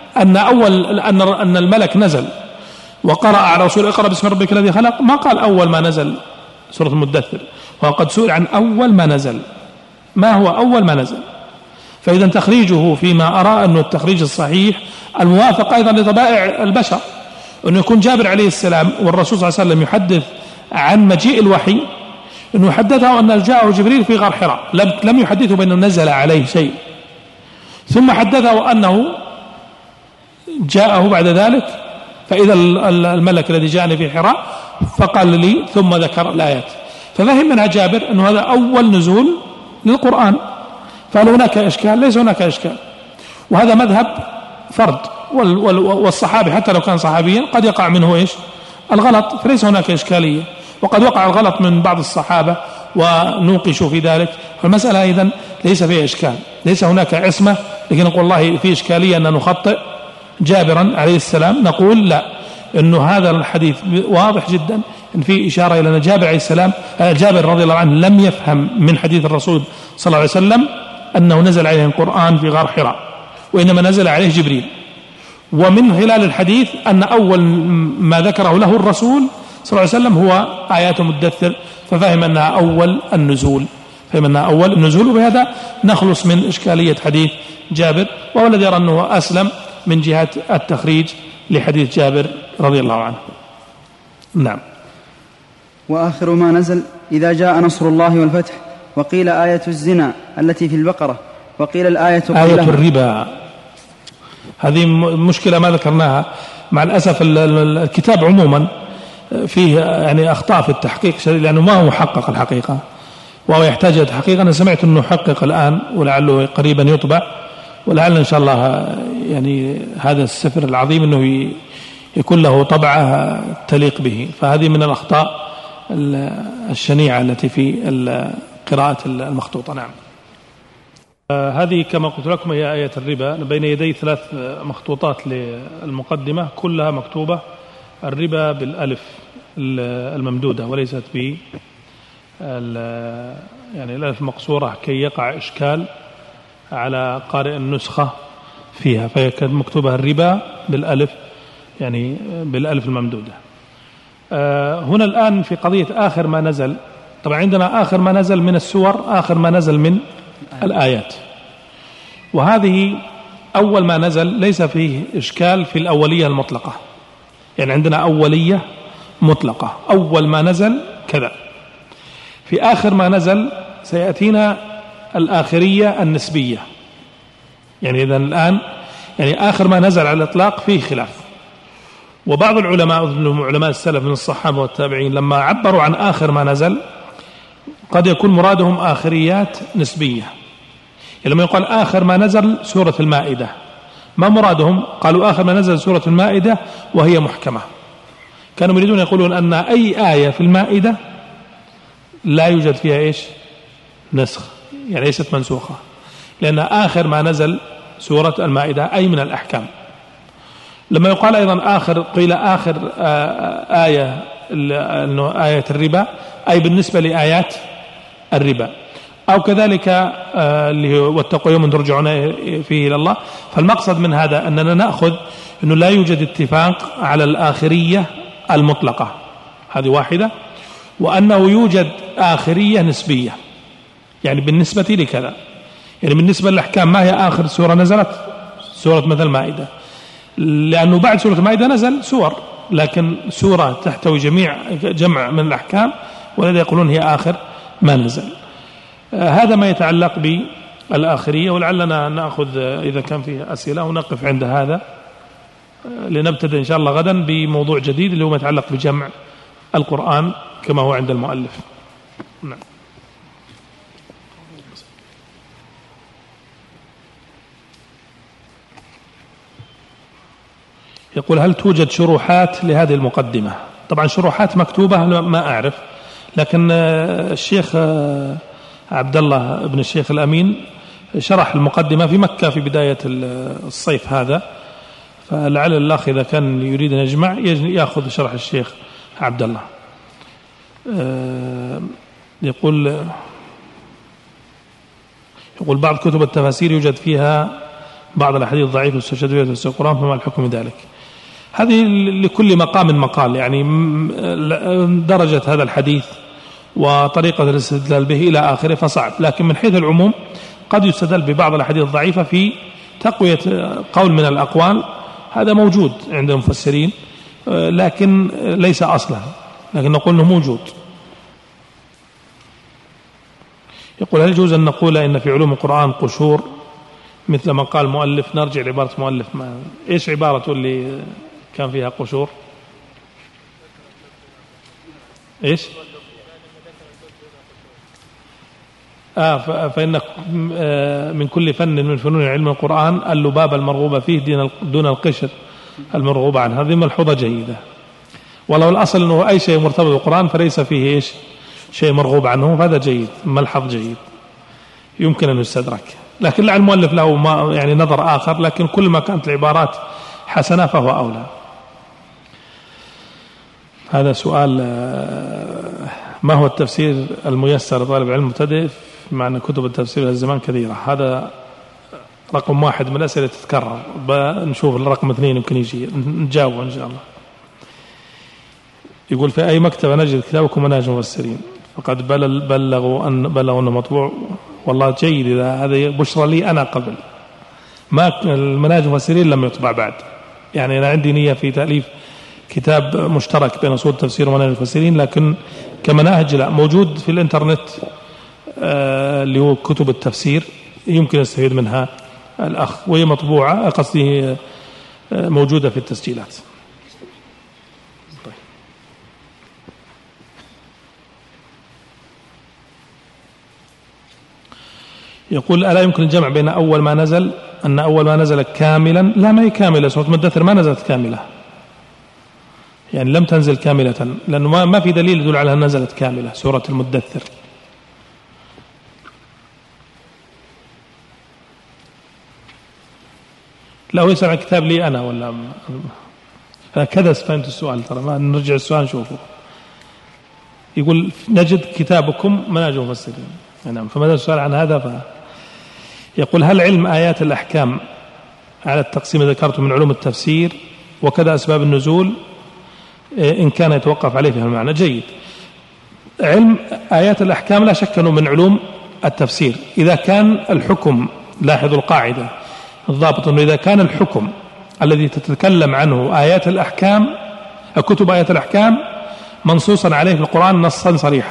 أن الملك نزل وقرأ على رسول اقرأ باسم ربك الذي خلق، ما قال أول ما نزل سورة المدثر، وقد سئل عن أول ما نزل، ما هو أول ما نزل. فإذا تخريجه فيما أرى أنه التخريج الصحيح الموافق أيضا لطبائع البشر، أنه يكون جابر عليه السلام والرسول صلى الله عليه وسلم يحدث عن مجيء الوحي، أنه حدثه أن جاءه جبريل في غار حراء، لم يحدثه بأنه نزل عليه شيء، ثم حدثه أنه جاءه بعد ذلك فإذا الملك الذي جاءني في حراء فقال لي، ثم ذكر الآيات. ففهم منها جابر أنه هذا أول نزول للقرآن، فهل هناك إشكال؟ ليس هناك إشكال. وهذا مذهب فرد، والصحابي حتى لو كان صحابيا قد يقع منه الغلط، فليس هناك إشكالية. وقد وقع الغلط من بعض الصحابة ونوقشوا في ذلك، فالمسألة أيضا ليس فيها إشكال، ليس هناك عصمة. لكن نقول والله في إشكالية أن نخطئ جابرا عليه السلام، نقول لا، أنه هذا الحديث واضح جدا إن في إشارة إلى أن جابر عليه السلام، جابر رضي الله عنه لم يفهم من حديث الرسول صلى الله عليه وسلم أنه نزل عليه القرآن في غار حراء، وإنما نزل عليه جبريل. ومن خلال الحديث أن أول ما ذكره له الرسول صلى الله عليه وسلم هو آيات مدثر، ففهم أنها أول النزول، وبهذا نخلص من إشكالية حديث جابر، وهو الذي يرى أنه أسلم من جهة التخريج لحديث جابر رضي الله عنه. نعم. وآخر ما نزل إذا جاء نصر الله والفتح، وقيل آية الزنا التي في البقرة، وقيل الآية آية الربا. هذه مشكلة ما ذكرناها مع الأسف. الكتاب عموما فيه يعني أخطاء في التحقيق شديد، لأنه ما هو محقق الحقيقة، وهو يحتاج إلى تحقيق. أنا سمعت أنه يحقق الآن ولعله قريبا يطبع، ولعل إن شاء الله يعني هذا السفر العظيم أنه يكون له طبعة تليق به. فهذه من الأخطاء الشنيعة التي في قراءة المخطوطة. نعم. هذه كما قلت لكم هي آية الربا. بين يدي 3 مخطوطات للمقدمة كلها مكتوبة الربا بالألف الممدودة وليست ب يعني الألف مقصورة كي يقع إشكال على قارئ النسخة فيها، فهي كانت مكتوبة الربا بالألف، يعني بالألف الممدودة. هنا الآن في قضية آخر ما نزل. طبعا عندنا آخر ما نزل من السور، آخر ما نزل من الآيات، وهذه أول ما نزل ليس فيه إشكال في الأولية المطلقة. يعني عندنا أولية مطلقة، أول ما نزل كذا. في آخر ما نزل سيأتينا الآخرية النسبية. يعني إذن الآن يعني آخر ما نزل على الإطلاق فيه خلاف، وبعض العلماء علماء السلف من الصحابة والتابعين لما عبروا عن آخر ما نزل قد يكون مرادهم آخريات نسبية. يعني لما يقال آخر ما نزل سورة المائدة، ما مرادهم؟ قالوا آخر ما نزل سورة المائدة وهي محكمة. كانوا يريدون يقولون أن أي آية في المائدة لا يوجد فيها إيش؟ نسخ، يعني ليست منسوخة، لأن آخر ما نزل سورة المائدة أي من الأحكام. لما يقال أيضا آخر، قيل آخر آية أنه آية الربا أي بالنسبة لآيات الربا، أو كذلك اللي هو واتقوا يوم ترجعون فيه إلى الله. فالمقصد من هذا أننا نأخذ أنه لا يوجد اتفاق على الآخرية المطلقة، هذه واحدة، وأنه يوجد آخرية نسبية، يعني بالنسبة لكذا. يعني بالنسبة للأحكام ما هي آخر سورة نزلت؟ سورة مثل المائدة، لأنه بعد سورة المائدة نزل سور، لكن سورة تحتوي جمع من الأحكام، ولذا يقولون هي آخر ما نزل. هذا ما يتعلق بالآخرية، ولعلنا نأخذ إذا كان فيه أسئلة ونقف عند هذا لنبتدئ إن شاء الله غدا بموضوع جديد اللي هو يتعلق بجمع القرآن كما هو عند المؤلف. نعم. يقول هل توجد شروحات لهذه المقدمة؟ طبعا شروحات مكتوبة ما أعرف، لكن الشيخ عبد الله بن الشيخ الأمين شرح المقدمة في مكة في بداية الصيف هذا، فلعل الأخ إذا كان يريد أن يجمع يأخذ شرح الشيخ عبد الله. يقول بعض كتب التفاسير يوجد فيها بعض الأحاديث الضعيفة واستشهاد بها في القرآن، فما الحكم ذلك؟ هذه لكل مقام مقال، يعني درجة هذا الحديث وطريقة الاستدلال به إلى آخره فصعب، لكن من حيث العموم قد يستدل ببعض الأحاديث الضعيفة في تقوية قول من الأقوال، هذا موجود عند المفسرين لكن ليس أصلا، لكن نقول أنه موجود. يقول هل يجوز أن نقول إن في علوم القرآن قشور مثل ما قال مؤلف؟ نرجع لعبارة مؤلف، إيش عبارته اللي كان فيها قشور؟ إيش؟ فإن من كل فن من فنون علم القرآن اللباب المرغوب فيه دون القشر المرغوب عنه. هذه ملحوظة جيدة، ولو الأصل أنه أي شيء مرتبط بالقرآن فليس فيه إيش؟ شيء مرغوب عنه، فهذا جيد، ملحظ جيد يمكن أن يستدرك، لكن لعل المؤلف له ما يعني نظر آخر، لكن كل ما كانت العبارات حسنة فهو أولى. هذا سؤال: ما هو التفسير الميسر لطالب علم مبتدئ مع أن كتب التفسير الزمان كثيرة؟ هذا رقم 1 من الأسئلة تتكرر، نشوف الرقم 2 يمكن يجي نجاوب إن شاء الله. يقول في أي مكتبة نجد كتابكم مناهج المفسرين؟ فقد بلغوا أنه مطبوع. والله جيد، إذا هذا بشرى لي أنا قبل ما المناهج المفسرين لم يطبع بعد. يعني أنا عندي نية في تأليف كتاب مشترك بين أصول التفسير ومناهج المفسرين، لكن كمناهج لا، موجود في الإنترنت اللي هو كتب التفسير، يمكن يستفيد منها الأخ، وهي مطبوعة، قصدي موجودة في التسجيلات. يقول ألا يمكن الجمع بين أول ما نزل، أن أول ما نزل كاملا؟ لا، ما هي كاملة، سورة المدثر ما نزلت كاملة، يعني لم تنزل كاملة، لأنه ما في دليل يدل على أنها نزلت كاملة سورة المدثر. لا، هو يسأل عن كتاب لي أنا ولا هكذا فهمت السؤال، ترى ما نرجع السؤال نشوفه. يقول نجد كتابكم مناهج المفسرين، نعم، فما السؤال عن هذا. يقول هل علم آيات الأحكام على التقسيم الذي ذكرته من علوم التفسير وكذا أسباب النزول إن كان يتوقف عليه في المعنى؟ جيد. علم آيات الأحكام لا شك أنه من علوم التفسير إذا كان الحكم، لاحظوا القاعدة الضابط، أنه إذا كان الحكم الذي تتكلم عنه آيات الأحكام، كتب آيات الأحكام، منصوصا عليه في القرآن نصا صريحا.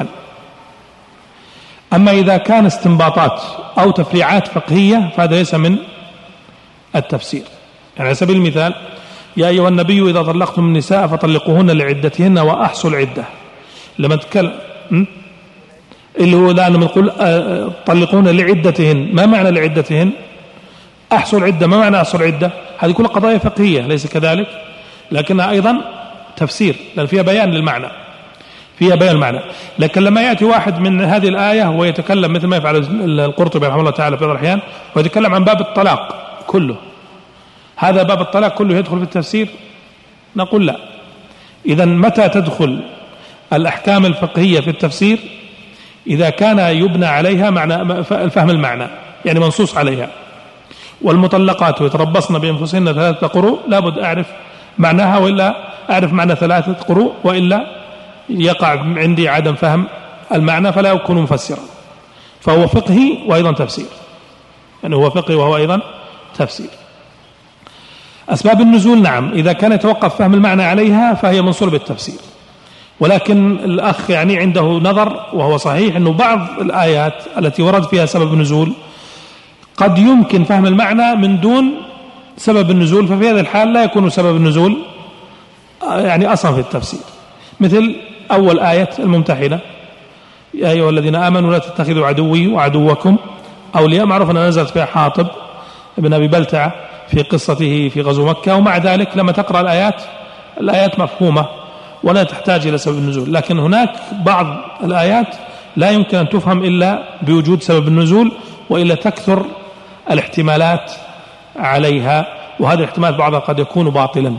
أما إذا كان استنباطات أو تفريعات فقهية فهذا ليس من التفسير. يعني على سبيل المثال يا أيها النبي إذا طلقتم النساء فطلقوهن لعدتهن وأحصوا العدة، لما تتكلم اللي هو لأنه نقول طلقوهن لعدتهن، ما معنى لعدتهن؟ أحصوا العدة، ما معنى أحصوا العدة؟ هذه كلها قضايا فقهية ليس كذلك، لكنها أيضا تفسير لأن فيها بيان للمعنى، فيها بيان المعنى. لكن لما يأتي واحد من هذه الآية ويتكلم مثل ما يفعل القرطبي رحمه الله تعالى في بعض الأحيان ويتكلم عن باب الطلاق كله، هذا باب الطلاق كله يدخل في التفسير؟ نقول لا. إذا متى تدخل الأحكام الفقهية في التفسير؟ إذا كان يبنى عليها معنى فهم المعنى، يعني منصوص عليها. والمطلقات يتربصن بأنفسهن 3 قروء، لابد أعرف معناها، وإلا أعرف معنى 3 قروء، وإلا يقع عندي عدم فهم المعنى فلا يكون مفسرا. فهو فقهي وأيضا تفسير، يعني هو فقهي وهو أيضا تفسير. أسباب النزول نعم، إذا كان يتوقف فهم المعنى عليها فهي منصوبة بالتفسير، ولكن الأخ يعني عنده نظر وهو صحيح أنه بعض الآيات التي ورد فيها سبب النزول قد يمكن فهم المعنى من دون سبب النزول، ففي هذا الحال لا يكون سبب النزول يعني أصلا في التفسير. مثل أول آية الممتحنة يا أيها الذين آمنوا لا تتخذوا عدوي وعدوكم أولياء، معروف أن نزلت فيها حاطب ابن أبي بلتعة في قصته في غزو مكة، ومع ذلك لما تقرأ الآيات مفهومة ولا تحتاج إلى سبب النزول. لكن هناك بعض الآيات لا يمكن أن تفهم إلا بوجود سبب النزول، وإلا تكثر الاحتمالات عليها، وهذا الاحتمال بعضها قد يكون باطلا.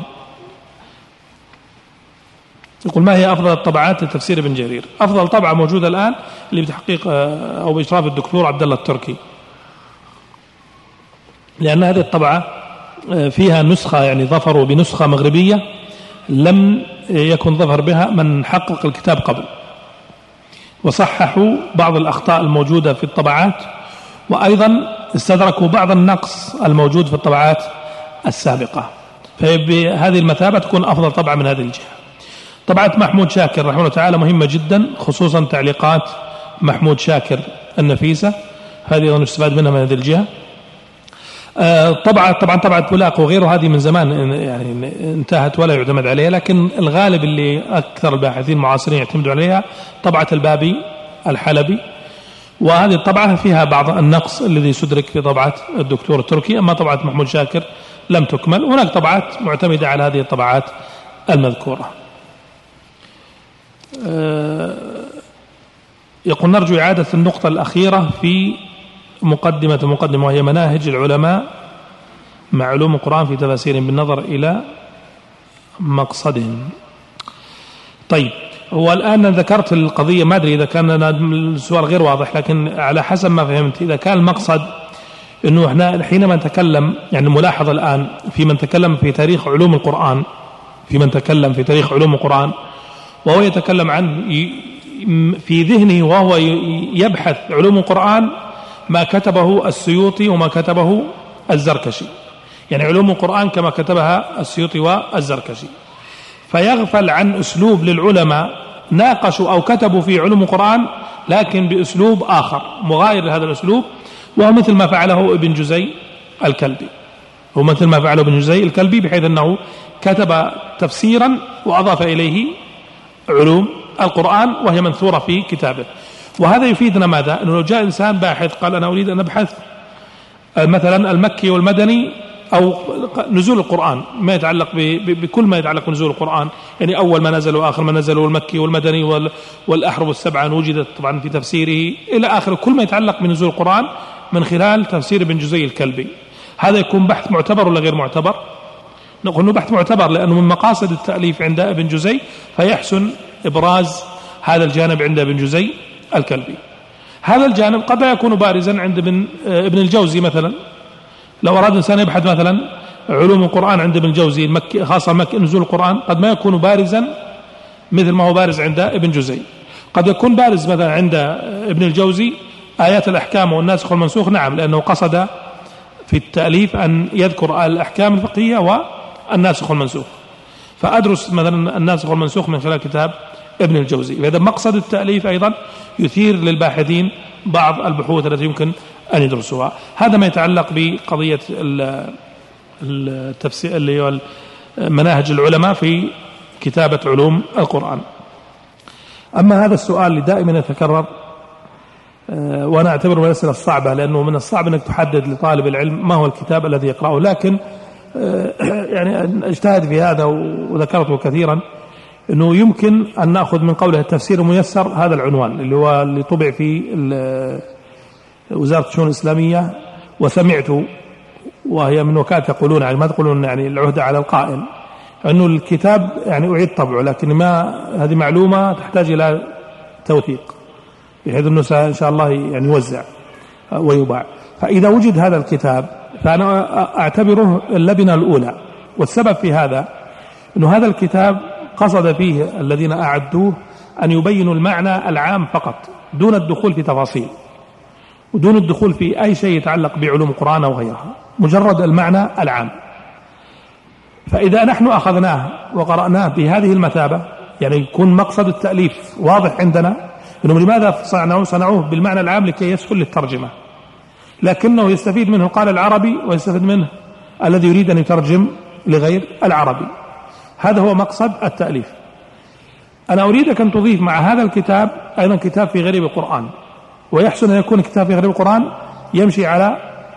يقول ما هي أفضل الطبعات لتفسير ابن جرير؟ أفضل طبعة موجودة الآن اللي بتحقيق أو بإشراف الدكتور عبد الله التركي، لأن هذه الطبعة فيها نسخة، يعني ظفروا بنسخة مغربية لم يكن ظفر بها من حقق الكتاب قبل، وصححوا بعض الأخطاء الموجودة في الطبعات، وأيضا استدركوا بعض النقص الموجود في الطبعات السابقة، فبهذه المثابة تكون أفضل طبعة من هذه الجهة. طبعة محمود شاكر رحمه الله تعالى مهمة جدا، خصوصا تعليقات محمود شاكر النفيسة، هذه نستفاد منها من هذه الجهة. طبعا طبعة بولاق وغيره هذه من زمان يعني انتهت ولا يعتمد عليها، لكن الغالب اللي أكثر الباحثين المعاصرين يعتمدوا عليها طبعة البابي الحلبي، وهذه الطبعة فيها بعض النقص الذي سدرك في طبعة الدكتور التركي، أما طبعة محمود شاكر لم تكمل. هناك طبعات معتمدة على هذه الطبعات المذكورة. يقول نرجو إعادة النقطة الأخيرة في المقدمة وهي مناهج العلماء مع علوم القرآن في تفاسيرهم بالنظر إلى مقصدهم. طيب، هو الآن ذكرت القضية، ما أدري إذا كان السؤال غير واضح، لكن على حسب ما فهمت إذا كان المقصد أنه إحنا حينما نتكلم، يعني ملاحظة الآن في من تكلم في تاريخ علوم القرآن، وهو يتكلم عن في ذهنه وهو يبحث علوم القرآن ما كتبه السيوطي وما كتبه الزركشي، يعني علوم القرآن كما كتبها السيوطي والزركشي، فيغفل عن أسلوب للعلماء ناقشوا أو كتبوا في علوم القرآن لكن بأسلوب آخر مغاير لهذا الأسلوب، وهو مثل ما فعله ابن جزي الكلبي، بحيث أنه كتب تفسيرا وأضاف إليه علوم القرآن وهي منثورة في كتابه. وهذا يفيدنا ماذا؟ أنه لو جاء إنسان باحث قال أنا أريد أن أبحث مثلا المكي والمدني أو نزول القرآن، ما يتعلق بكل ما يتعلق بنزول القرآن، يعني أول ما نزل وآخر ما نزل والمكي والمدني والأحرف السبعة وجدت طبعا في تفسيره إلى آخر، كل ما يتعلق بنزول القرآن من خلال تفسير ابن جزي الكلبي. هذا يكون بحث معتبر ولا غير معتبر؟ نقول أنه بحث معتبر، لأنه من مقاصد التأليف عند ابن جزي، فيحسن إبراز هذا الجانب عند ابن جزي الكلبي. هذا الجانب قد لا يكون بارزا عند ابن الجوزي مثلا. لو أراد إنسان يبحث مثلا علوم القرآن عند ابن الجوزي المكي، خاصة مكي نزول القرآن، قد ما يكون بارزا مثل ما هو بارز عند ابن جزي. قد يكون بارز مثلا عند ابن الجوزي آيات الأحكام والناسخ والمنسوخ، نعم، لأنه قصد في التأليف أن يذكر الأحكام الفقهية والناسخ والمنسوخ، فأدرس مثلا الناسخ والمنسوخ من خلال كتاب ابن الجوزي. فإذا مقصد التأليف أيضا يثير للباحثين بعض البحوث التي يمكن أن يدرسوها. هذا ما يتعلق بقضية التفسير اللي هو مناهج العلماء في كتابة علوم القرآن. أما هذا السؤال اللي دائما يتكرر، وأنا أعتبره من الأسئلة الصعبة، لأنه من الصعب أنك تحدد لطالب العلم ما هو الكتاب الذي يقرأه، لكن يعني أجتهد في هذا وذكرته كثيرا، أنه يمكن أن نأخذ من قوله التفسير الميسر هذا العنوان اللي طبع في وزارة الشؤون الإسلامية، وسمعت وهي من وكالة يقولون، يعني ما تقولون يعني العهدة على القائل، أنه الكتاب يعني أعيد طبعه، لكن هذه معلومة تحتاج إلى توثيق بحيث أنه إن شاء الله يعني يوزع ويباع. فإذا وجد هذا الكتاب فأنا أعتبره اللبنة الأولى، والسبب في هذا أنه هذا الكتاب قصد فيه الذين أعدوه أن يبينوا المعنى العام فقط دون الدخول في تفاصيل ودون الدخول في أي شيء يتعلق بعلوم القرآن أو غيرها، مجرد المعنى العام. فإذا نحن أخذناه وقرأناه بهذه المثابة، يعني يكون مقصد التأليف واضح عندنا إنه لماذا صنعوه بالمعنى العام لكي يسهل للترجمة، لكنه يستفيد منه قال العربي ويستفيد منه الذي يريد أن يترجم لغير العربي. هذا هو مقصد التأليف. أنا أريدك أن تضيف مع هذا الكتاب أيضا كتاب في غريب القرآن، ويحسن أن يكون كتاب في غريب القرآن يمشي على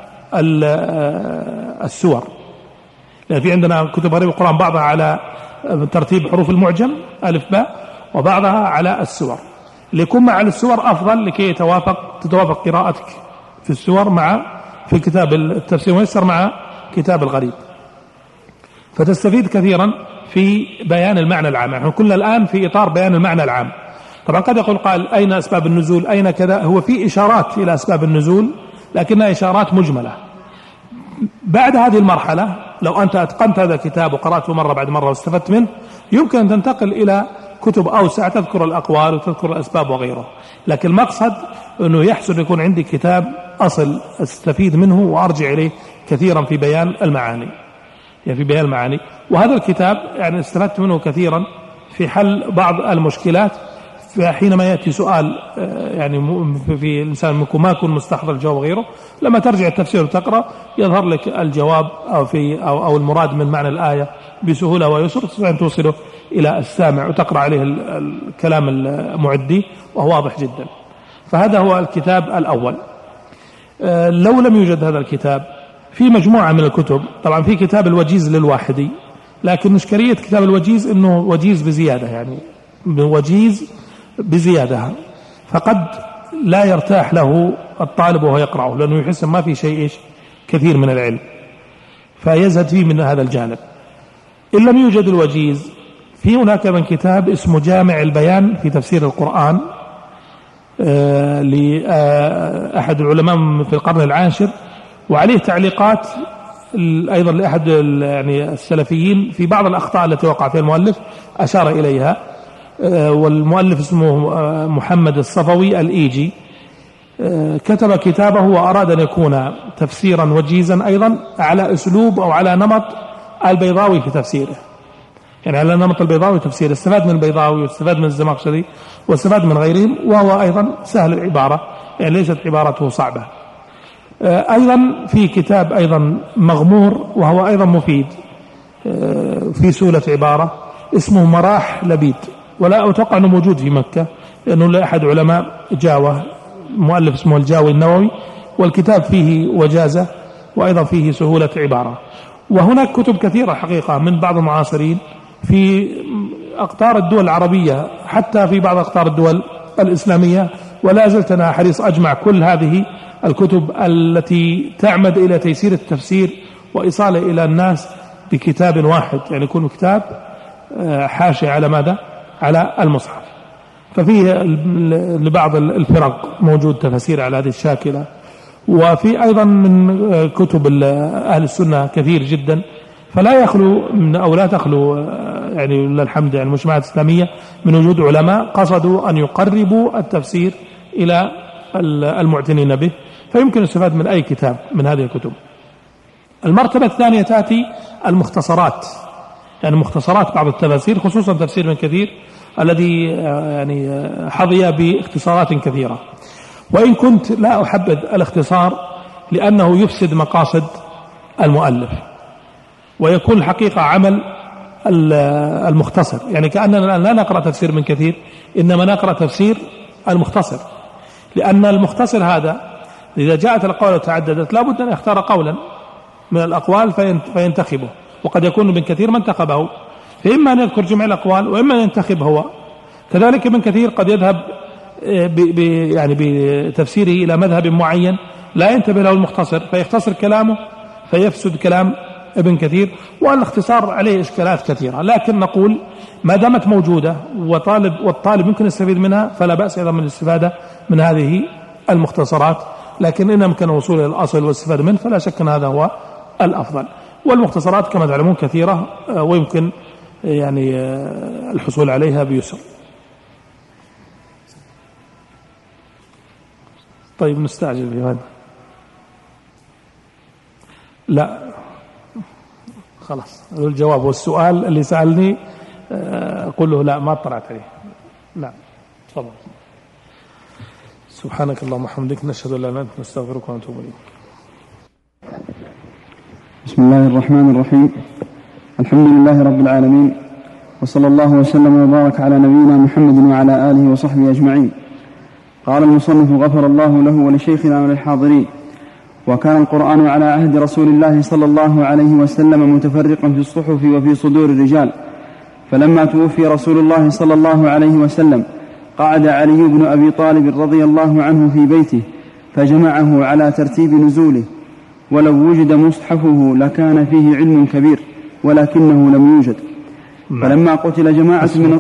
السور، لأن في عندنا كتب غريب القرآن بعضها على ترتيب حروف المعجم ألف باء، وبعضها على السور، ليكون مع السور أفضل لكي تتوافق قراءتك في السور في كتاب التفسير الميسر مع كتاب الغريب، فتستفيد كثيرا في بيان المعنى العام. نحن كنا الآن في إطار بيان المعنى العام. طبعا قد يقول قال أين أسباب النزول، أين كذا، هو في إشارات إلى أسباب النزول لكنها إشارات مجملة. بعد هذه المرحلة لو أنت أتقنت هذا الكتاب وقرأته مرة بعد مرة واستفدت منه، يمكن أن تنتقل إلى كتب أوسع تذكر الأقوال وتذكر الأسباب وغيره. لكن المقصد أنه يحسن يكون عندي كتاب أصل أستفيد منه وأرجع إليه كثيرا في بيان المعاني، وهذا الكتاب يعني استفدت منه كثيرا في حل بعض المشكلات. حينما يأتي سؤال يعني في الإنسان ما يكون مستحضر الجواب وغيره، لما ترجع التفسير وتقرأ يظهر لك الجواب أو المراد من معنى الآية بسهولة ويسر، تستطيع أن توصله إلى السامع وتقرأ عليه الكلام المعدي وهو واضح جدا. فهذا هو الكتاب الأول. لو لم يوجد هذا الكتاب في مجموعة من الكتب، طبعا في كتاب الوجيز للواحدي، لكن إشكالية كتاب الوجيز أنه وجيز بزيادة، يعني وجيز بزيادة، فقد لا يرتاح له الطالب وهو يقرأه لأنه يحس ما في شيء كثير من العلم، فيزهد فيه من هذا الجانب. إن لم يوجد الوجيز في هناك من كتاب اسمه جامع البيان في تفسير القرآن لأحد العلماء في القرن العاشر، وعليه تعليقات أيضا لأحد يعني السلفيين في بعض الأخطاء التي وقع فيها المؤلف أشار إليها. والمؤلف اسمه محمد الصفوي الإيجي، كتب كتابه وأراد أن يكون تفسيرا وجيزا أيضا على أسلوب أو على نمط البيضاوي في تفسيره. يعني على نمط البيضاوي تفسير، استفاد من البيضاوي واستفاد من الزمخشري واستفاد من غيرهم، وهو أيضا سهل العبارة، يعني ليست عبارته صعبة. أيضا في كتاب أيضا مغمور وهو أيضا مفيد في سهولة عبارة، اسمه مراح لبيد، ولا أتوقع أنه موجود في مكة لأنه لأحد علماء جاوة، مؤلف اسمه الجاوي النووي، والكتاب فيه وجازة وأيضا فيه سهولة عبارة. وهناك كتب كثيرة حقيقة من بعض المعاصرين في أقطار الدول العربية، حتى في بعض أقطار الدول الإسلامية، ولا زلت أنا حريص أجمع كل هذه الكتب التي تعمد إلى تيسير التفسير وإيصاله إلى الناس بكتاب واحد، يعني يكون كتاب حاشي على ماذا؟ على المصحف. ففيه لبعض الفرق موجود تفسير على هذه الشاكلة، وفي أيضا من كتب أهل السنة كثير جدا، فلا يخلو من أو لا تخلو يعني لله الحمد يعني المجتمعات الإسلامية من وجود علماء قصدوا أن يقربوا التفسير إلى المعتنين به، فيمكن الاستفادة من أي كتاب من هذه الكتب. المرتبة الثانية تأتي المختصرات، يعني مختصرات بعض التفاسير، خصوصا تفسير ابن كثير الذي يعني حظي باختصارات كثيرة، وإن كنت لا أحبذ الاختصار لأنه يفسد مقاصد المؤلف، ويكون الحقيقة عمل المختصر، يعني كأننا لا نقرأ تفسير ابن كثير، إنما نقرأ تفسير المختصر، لأن المختصر هذا إذا جاءت الأقوال وتعددت لا بد أن يختار قولا من الأقوال فينتخبه، وقد يكون ابن كثير ما انتخبه، فإما أن يذكر جميع الأقوال وإما أن ينتخب هو. كذلك ابن كثير قد يذهب يعني بتفسيره إلى مذهب معين لا ينتبه له المختصر فيختصر كلامه فيفسد كلام ابن كثير، والاختصار عليه إشكالات كثيرة. لكن نقول ما دامت موجودة والطالب يمكن يستفيد منها فلا بأس أيضا من الاستفادة من هذه المختصرات، لكن إن أمكن الوصول إلى الأصل والاستفادة منه فلا شك أن هذا هو الأفضل. والمختصرات كما تعلمون كثيرة ويمكن يعني الحصول عليها بيسر. طيب نستعجل في هذا؟ لا خلاص، الجواب والسؤال اللي سألني أقول له لا ما اطلعت عليه. نعم تفضل. سبحانك اللهم وبحمدك، نشهد أن لا إله إلا أنت، نستغفرك ونتوب إليك. بسم الله الرحمن الرحيم، الحمد لله رب العالمين، وصلى الله وسلم وبارك على نبينا محمد وعلى آله وصحبه أجمعين. قال المصنف غفر الله له ولشيخنا وللحاضرين: وكان القرآن على عهد رسول الله صلى الله عليه وسلم متفرقا في الصحف وفي صدور الرجال، فلما توفي رسول الله صلى الله عليه وسلم قعد علي بن أبي طالب رضي الله عنه في بيته فجمعه على ترتيب نزوله، ولو وجد مصحفه لكان فيه علم كبير ولكنه لم يوجد. فلما قتل جماعة من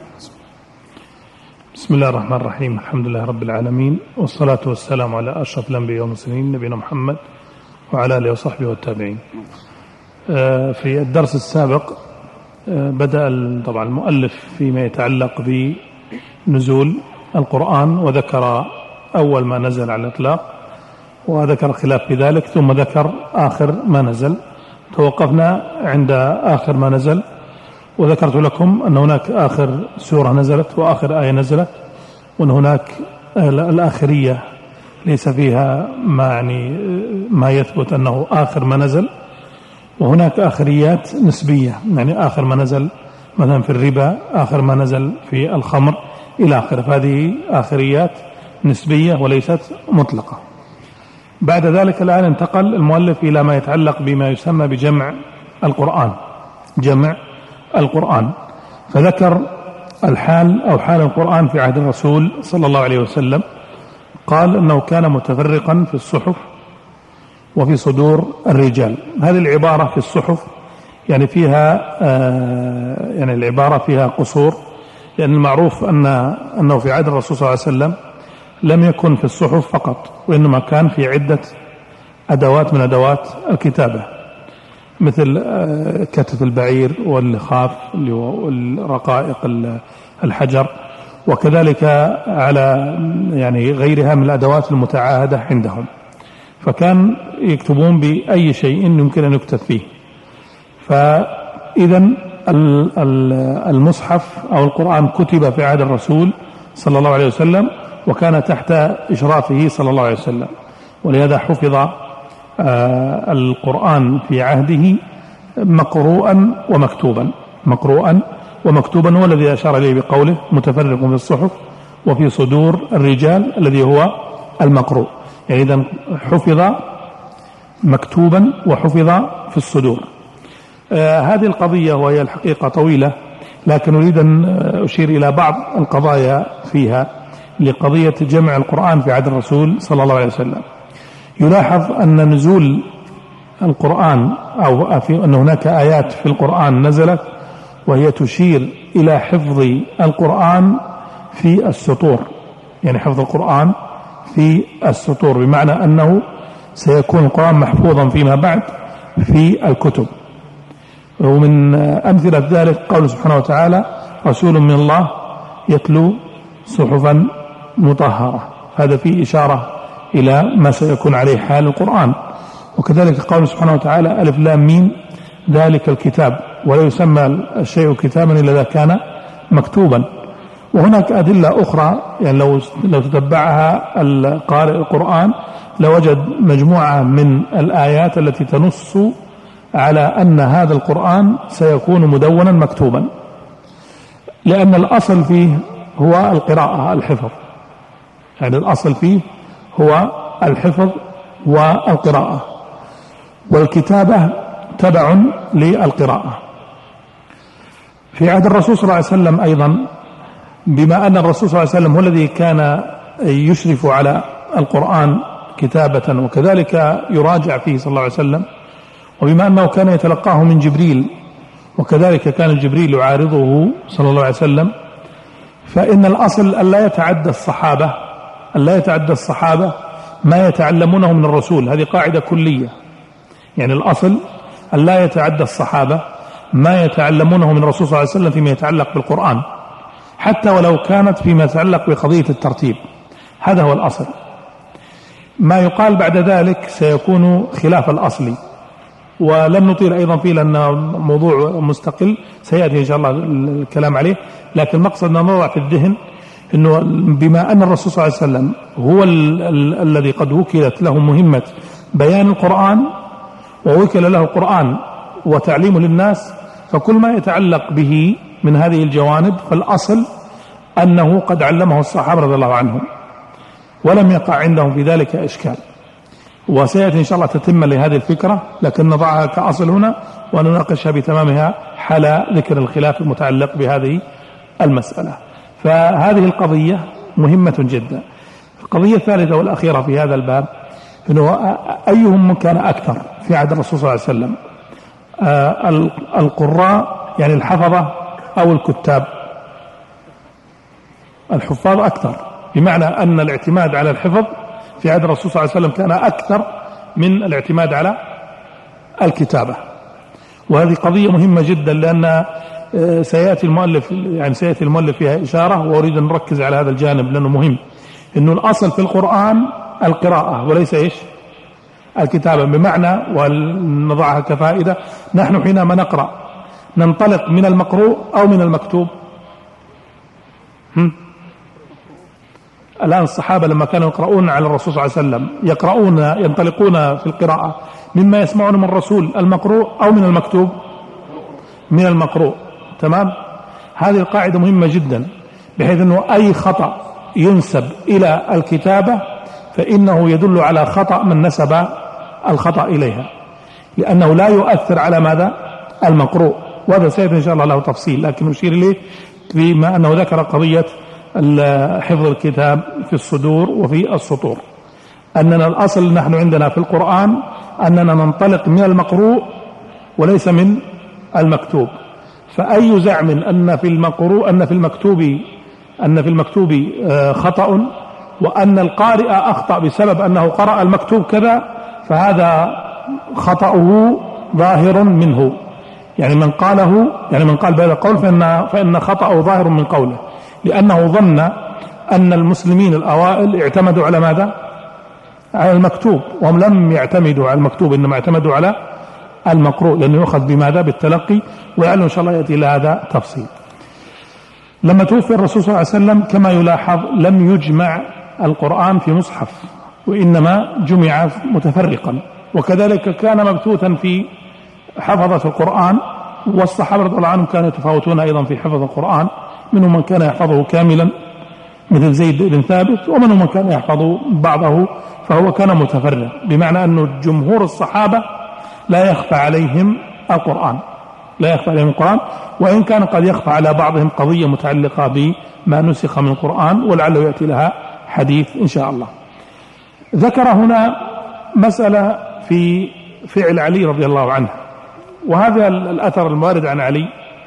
بسم الله الرحمن الرحيم، الحمد لله رب العالمين، والصلاة والسلام على أشرف الأنبياء والمرسلين نبينا محمد وعلى آله وصحبه والتابعين. في الدرس السابق بدأ طبعا المؤلف فيما يتعلق بنزول القرآن، وذكر أول ما نزل على الإطلاق وذكر الخلاف في ذلك، ثم ذكر آخر ما نزل. توقفنا عند آخر ما نزل، وذكرت لكم أن هناك آخر سورة نزلت وآخر آية نزلت، وأن هناك الآخرية ليس فيها ما يثبت أنه آخر ما نزل، وهناك آخريات نسبية، يعني آخر ما نزل مثلا في الربا، آخر ما نزل في الخمر إلى آخر، فهذه آخريات نسبية وليست مطلقة. بعد ذلك الآن انتقل المؤلف إلى ما يتعلق بما يسمى بجمع القرآن، جمع القرآن، فذكر الحال أو حال القرآن في عهد الرسول صلى الله عليه وسلم. قال أنه كان متفرقا في الصحف وفي صدور الرجال. هذه العبارة في الصحف يعني فيها يعني العبارة فيها قصور، لأن المعروف أنه في عهد الرسول صلى الله عليه وسلم لم يكن في الصحف فقط، وإنما كان في عدة أدوات من أدوات الكتابة، مثل كتف البعير واللخاف والرقائق الحجر، وكذلك على يعني غيرها من الأدوات المتعاهدة عندهم، فكان يكتبون بأي شيء يمكن أن يكتب فيه. فإذا المصحف أو القرآن كتب في عهد الرسول صلى الله عليه وسلم، وكان تحت إشرافه صلى الله عليه وسلم، ولهذا حفظ القرآن في عهده مقروءا ومكتوبا، هو الذي أشار إليه بقوله متفرق في الصحف وفي صدور الرجال، الذي هو المقروء. يعني إذن حفظ مكتوبا وحفظ في الصدور. هذه القضية وهي الحقيقة طويلة، لكن أريد أن أشير إلى بعض القضايا فيها لقضية جمع القرآن في عهد الرسول صلى الله عليه وسلم. يلاحظ أن نزول القرآن أو أن هناك آيات في القرآن نزلت وهي تشير إلى حفظ القرآن في السطور، يعني حفظ القرآن في السطور، بمعنى أنه سيكون القرآن محفوظا فيما بعد في الكتب. ومن أمثلة ذلك قوله سبحانه وتعالى رسول من الله يتلو صحفا مطهرة، هذا فيه إشارة إلى ما سيكون عليه حال القرآن. وكذلك قوله سبحانه وتعالى ألف لام ميم ذلك الكتاب، ولا يسمى الشيء كتابا إلا إذا كان مكتوبا. وهناك أدلة أخرى، يعني لو تتبعها القارئ القرآن لوجد مجموعة من الآيات التي تنص على أن هذا القرآن سيكون مدونا مكتوبا، لأن الأصل فيه هو القراءة الحفظ، يعني الأصل فيه هو الحفظ والقراءة، والكتابة تبع للقراءة. في عهد الرسول صلى الله عليه وسلم أيضا، بما أن الرسول صلى الله عليه وسلم هو الذي كان يشرف على القرآن كتابة وكذلك يراجع فيه صلى الله عليه وسلم، وبما أنه كان يتلقاه من جبريل وكذلك كان جبريل يعارضه صلى الله عليه وسلم، فإن الأصل أن لا يتعدى الصحابة ما يتعلمونه من الرسول. هذه قاعدة كلية، يعني الأصل أن لا يتعدى الصحابة ما يتعلمونه من الرسول صلى الله عليه وسلم فيما يتعلق بالقرآن، حتى ولو كانت فيما يتعلق بقضية الترتيب. هذا هو الأصل. ما يقال بعد ذلك سيكون خلاف الأصل، ولن نطيل أيضا فيه لأنه موضوع مستقل سيأتي إن شاء الله الكلام عليه. لكن المقصد أن نضع في الذهن أنه بما أن الرسول صلى الله عليه وسلم هو الذي قد وكلت له مهمة بيان القرآن ووكل له القرآن وتعليمه للناس، فكل ما يتعلق به من هذه الجوانب فالأصل أنه قد علمه الصحابة رضي الله عنهم ولم يقع عندهم في ذلك إشكال. وسيأتي إن شاء الله تتم لهذه الفكرة، لكن نضعها كأصل هنا ونناقشها بتمامها حال ذكر الخلاف المتعلق بهذه المسألة. فهذه القضية مهمة جدا. القضية الثالثة والأخيرة في هذا الباب إنه أيهم كان أكثر في عهد الرسول صلى الله عليه وسلم، القراء يعني الحفظة أو الكتاب؟ الحفاظ أكثر، بمعنى أن الاعتماد على الحفظ في عهد الرسول صلى الله عليه وسلم كان أكثر من الاعتماد على الكتابة. وهذه قضية مهمة جدا، لأن سيأتي المؤلف فيها إشارة، وأريد أن نركز على هذا الجانب لأنه مهم. إنه الأصل في القرآن القراءة وليس الكتابة، بمعنى ونضعها كفائدة، نحن حينما نقرأ ننطلق من المقروء أو من المكتوب؟ الآن الصحابة لما كانوا يقرؤون على الرسول صلى الله عليه وسلم ينطلقون في القراءة مما يسمعون من الرسول المقروء أو من المكتوب؟ من المقروء. تمام. هذه القاعدة مهمة جدا، بحيث أنه أي خطأ ينسب إلى الكتابة فإنه يدل على خطأ من نسب الخطأ إليها، لأنه لا يؤثر على ماذا؟ المقروء. وهذا سيأتي إن شاء الله له تفصيل، لكن أشير إليه بما أنه ذكر قضية حفظ الكتاب في الصدور وفي السطور، أننا الأصل نحن عندنا في القرآن أننا ننطلق من المقروء وليس من المكتوب. فأي زعم أن في المكتوب خطأ وأن القارئ أخطأ بسبب أنه قرأ المكتوب كذا، فهذا خطأه ظاهر منه. يعني من قال بهذا القول فإن خطأه ظاهر من قوله، لأنه ظن أن المسلمين الأوائل اعتمدوا على ماذا؟ على المكتوب، وهم لم يعتمدوا على المكتوب، إنما اعتمدوا على المقروء، لأنه يؤخذ بماذا؟ بالتلقي، ولعله إن شاء الله يأتي إلى هذا تفصيل. لما توفي الرسول صلى الله عليه وسلم كما يلاحظ لم يجمع القرآن في مصحف، وإنما جمع متفرقا، وكذلك كان مبثوثا في حفظة القرآن، والصحابة رضي الله عنهم كانوا يتفاوتون أيضا في حفظ القرآن، منهم من كان يحفظه كاملا مثل زيد بن ثابت، ومنهم من كان يحفظ بعضه، فهو كان متفرق، بمعنى أن جمهور الصحابة لا يخفى عليهم القرآن، لا يخفى عليهم القرآن، وإن كان قد يخفى على بعضهم قضية متعلقة بما نسخ من القرآن، ولعله يأتي لها حديث إن شاء الله. ذكر هنا مسألة في فعل علي رضي الله عنه، وهذا الأثر الموارد عن علي،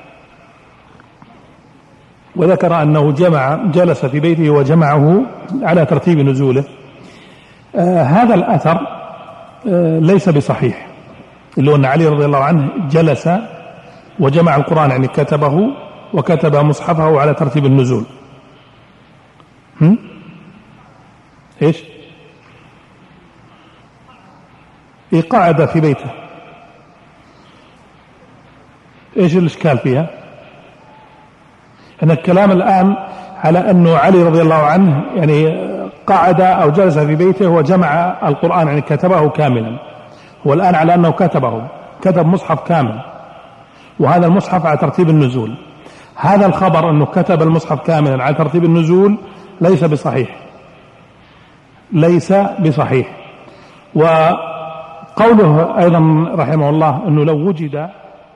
وذكر أنه جلس في بيته وجمعه على ترتيب نزوله. هذا الأثر ليس بصحيح، اللي هو أن علي رضي الله عنه جلس وجمع القرآن، يعني كتبه وكتب مصحفه على ترتيب النزول. إيش؟ قعد في بيته. إيش الإشكال فيها؟ أن الكلام الآن على أنه علي رضي الله عنه يعني قعد أو جلس في بيته وجمع القرآن، يعني كتبه كاملا. هو الآن على أنه كتب مصحف كامل، وهذا المصحف على ترتيب النزول. هذا الخبر أنه كتب المصحف كاملا على ترتيب النزول ليس بصحيح، ليس بصحيح. وقوله أيضا رحمه الله أنه لو وجد.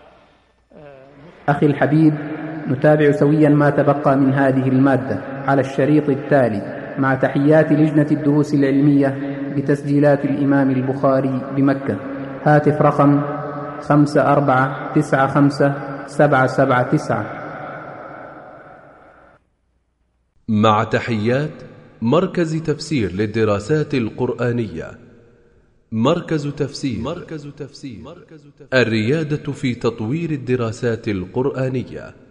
أخي الحبيب، نتابع سويا ما تبقى من هذه المادة على الشريط التالي، مع تحيات لجنة الدروس العلمية بتسجيلات الإمام البخاري بمكة. هاتف رقم 54957779. مع تحيات مركز تفسير للدراسات القرآنية. مركز تفسير الريادة في تطوير الدراسات القرآنية.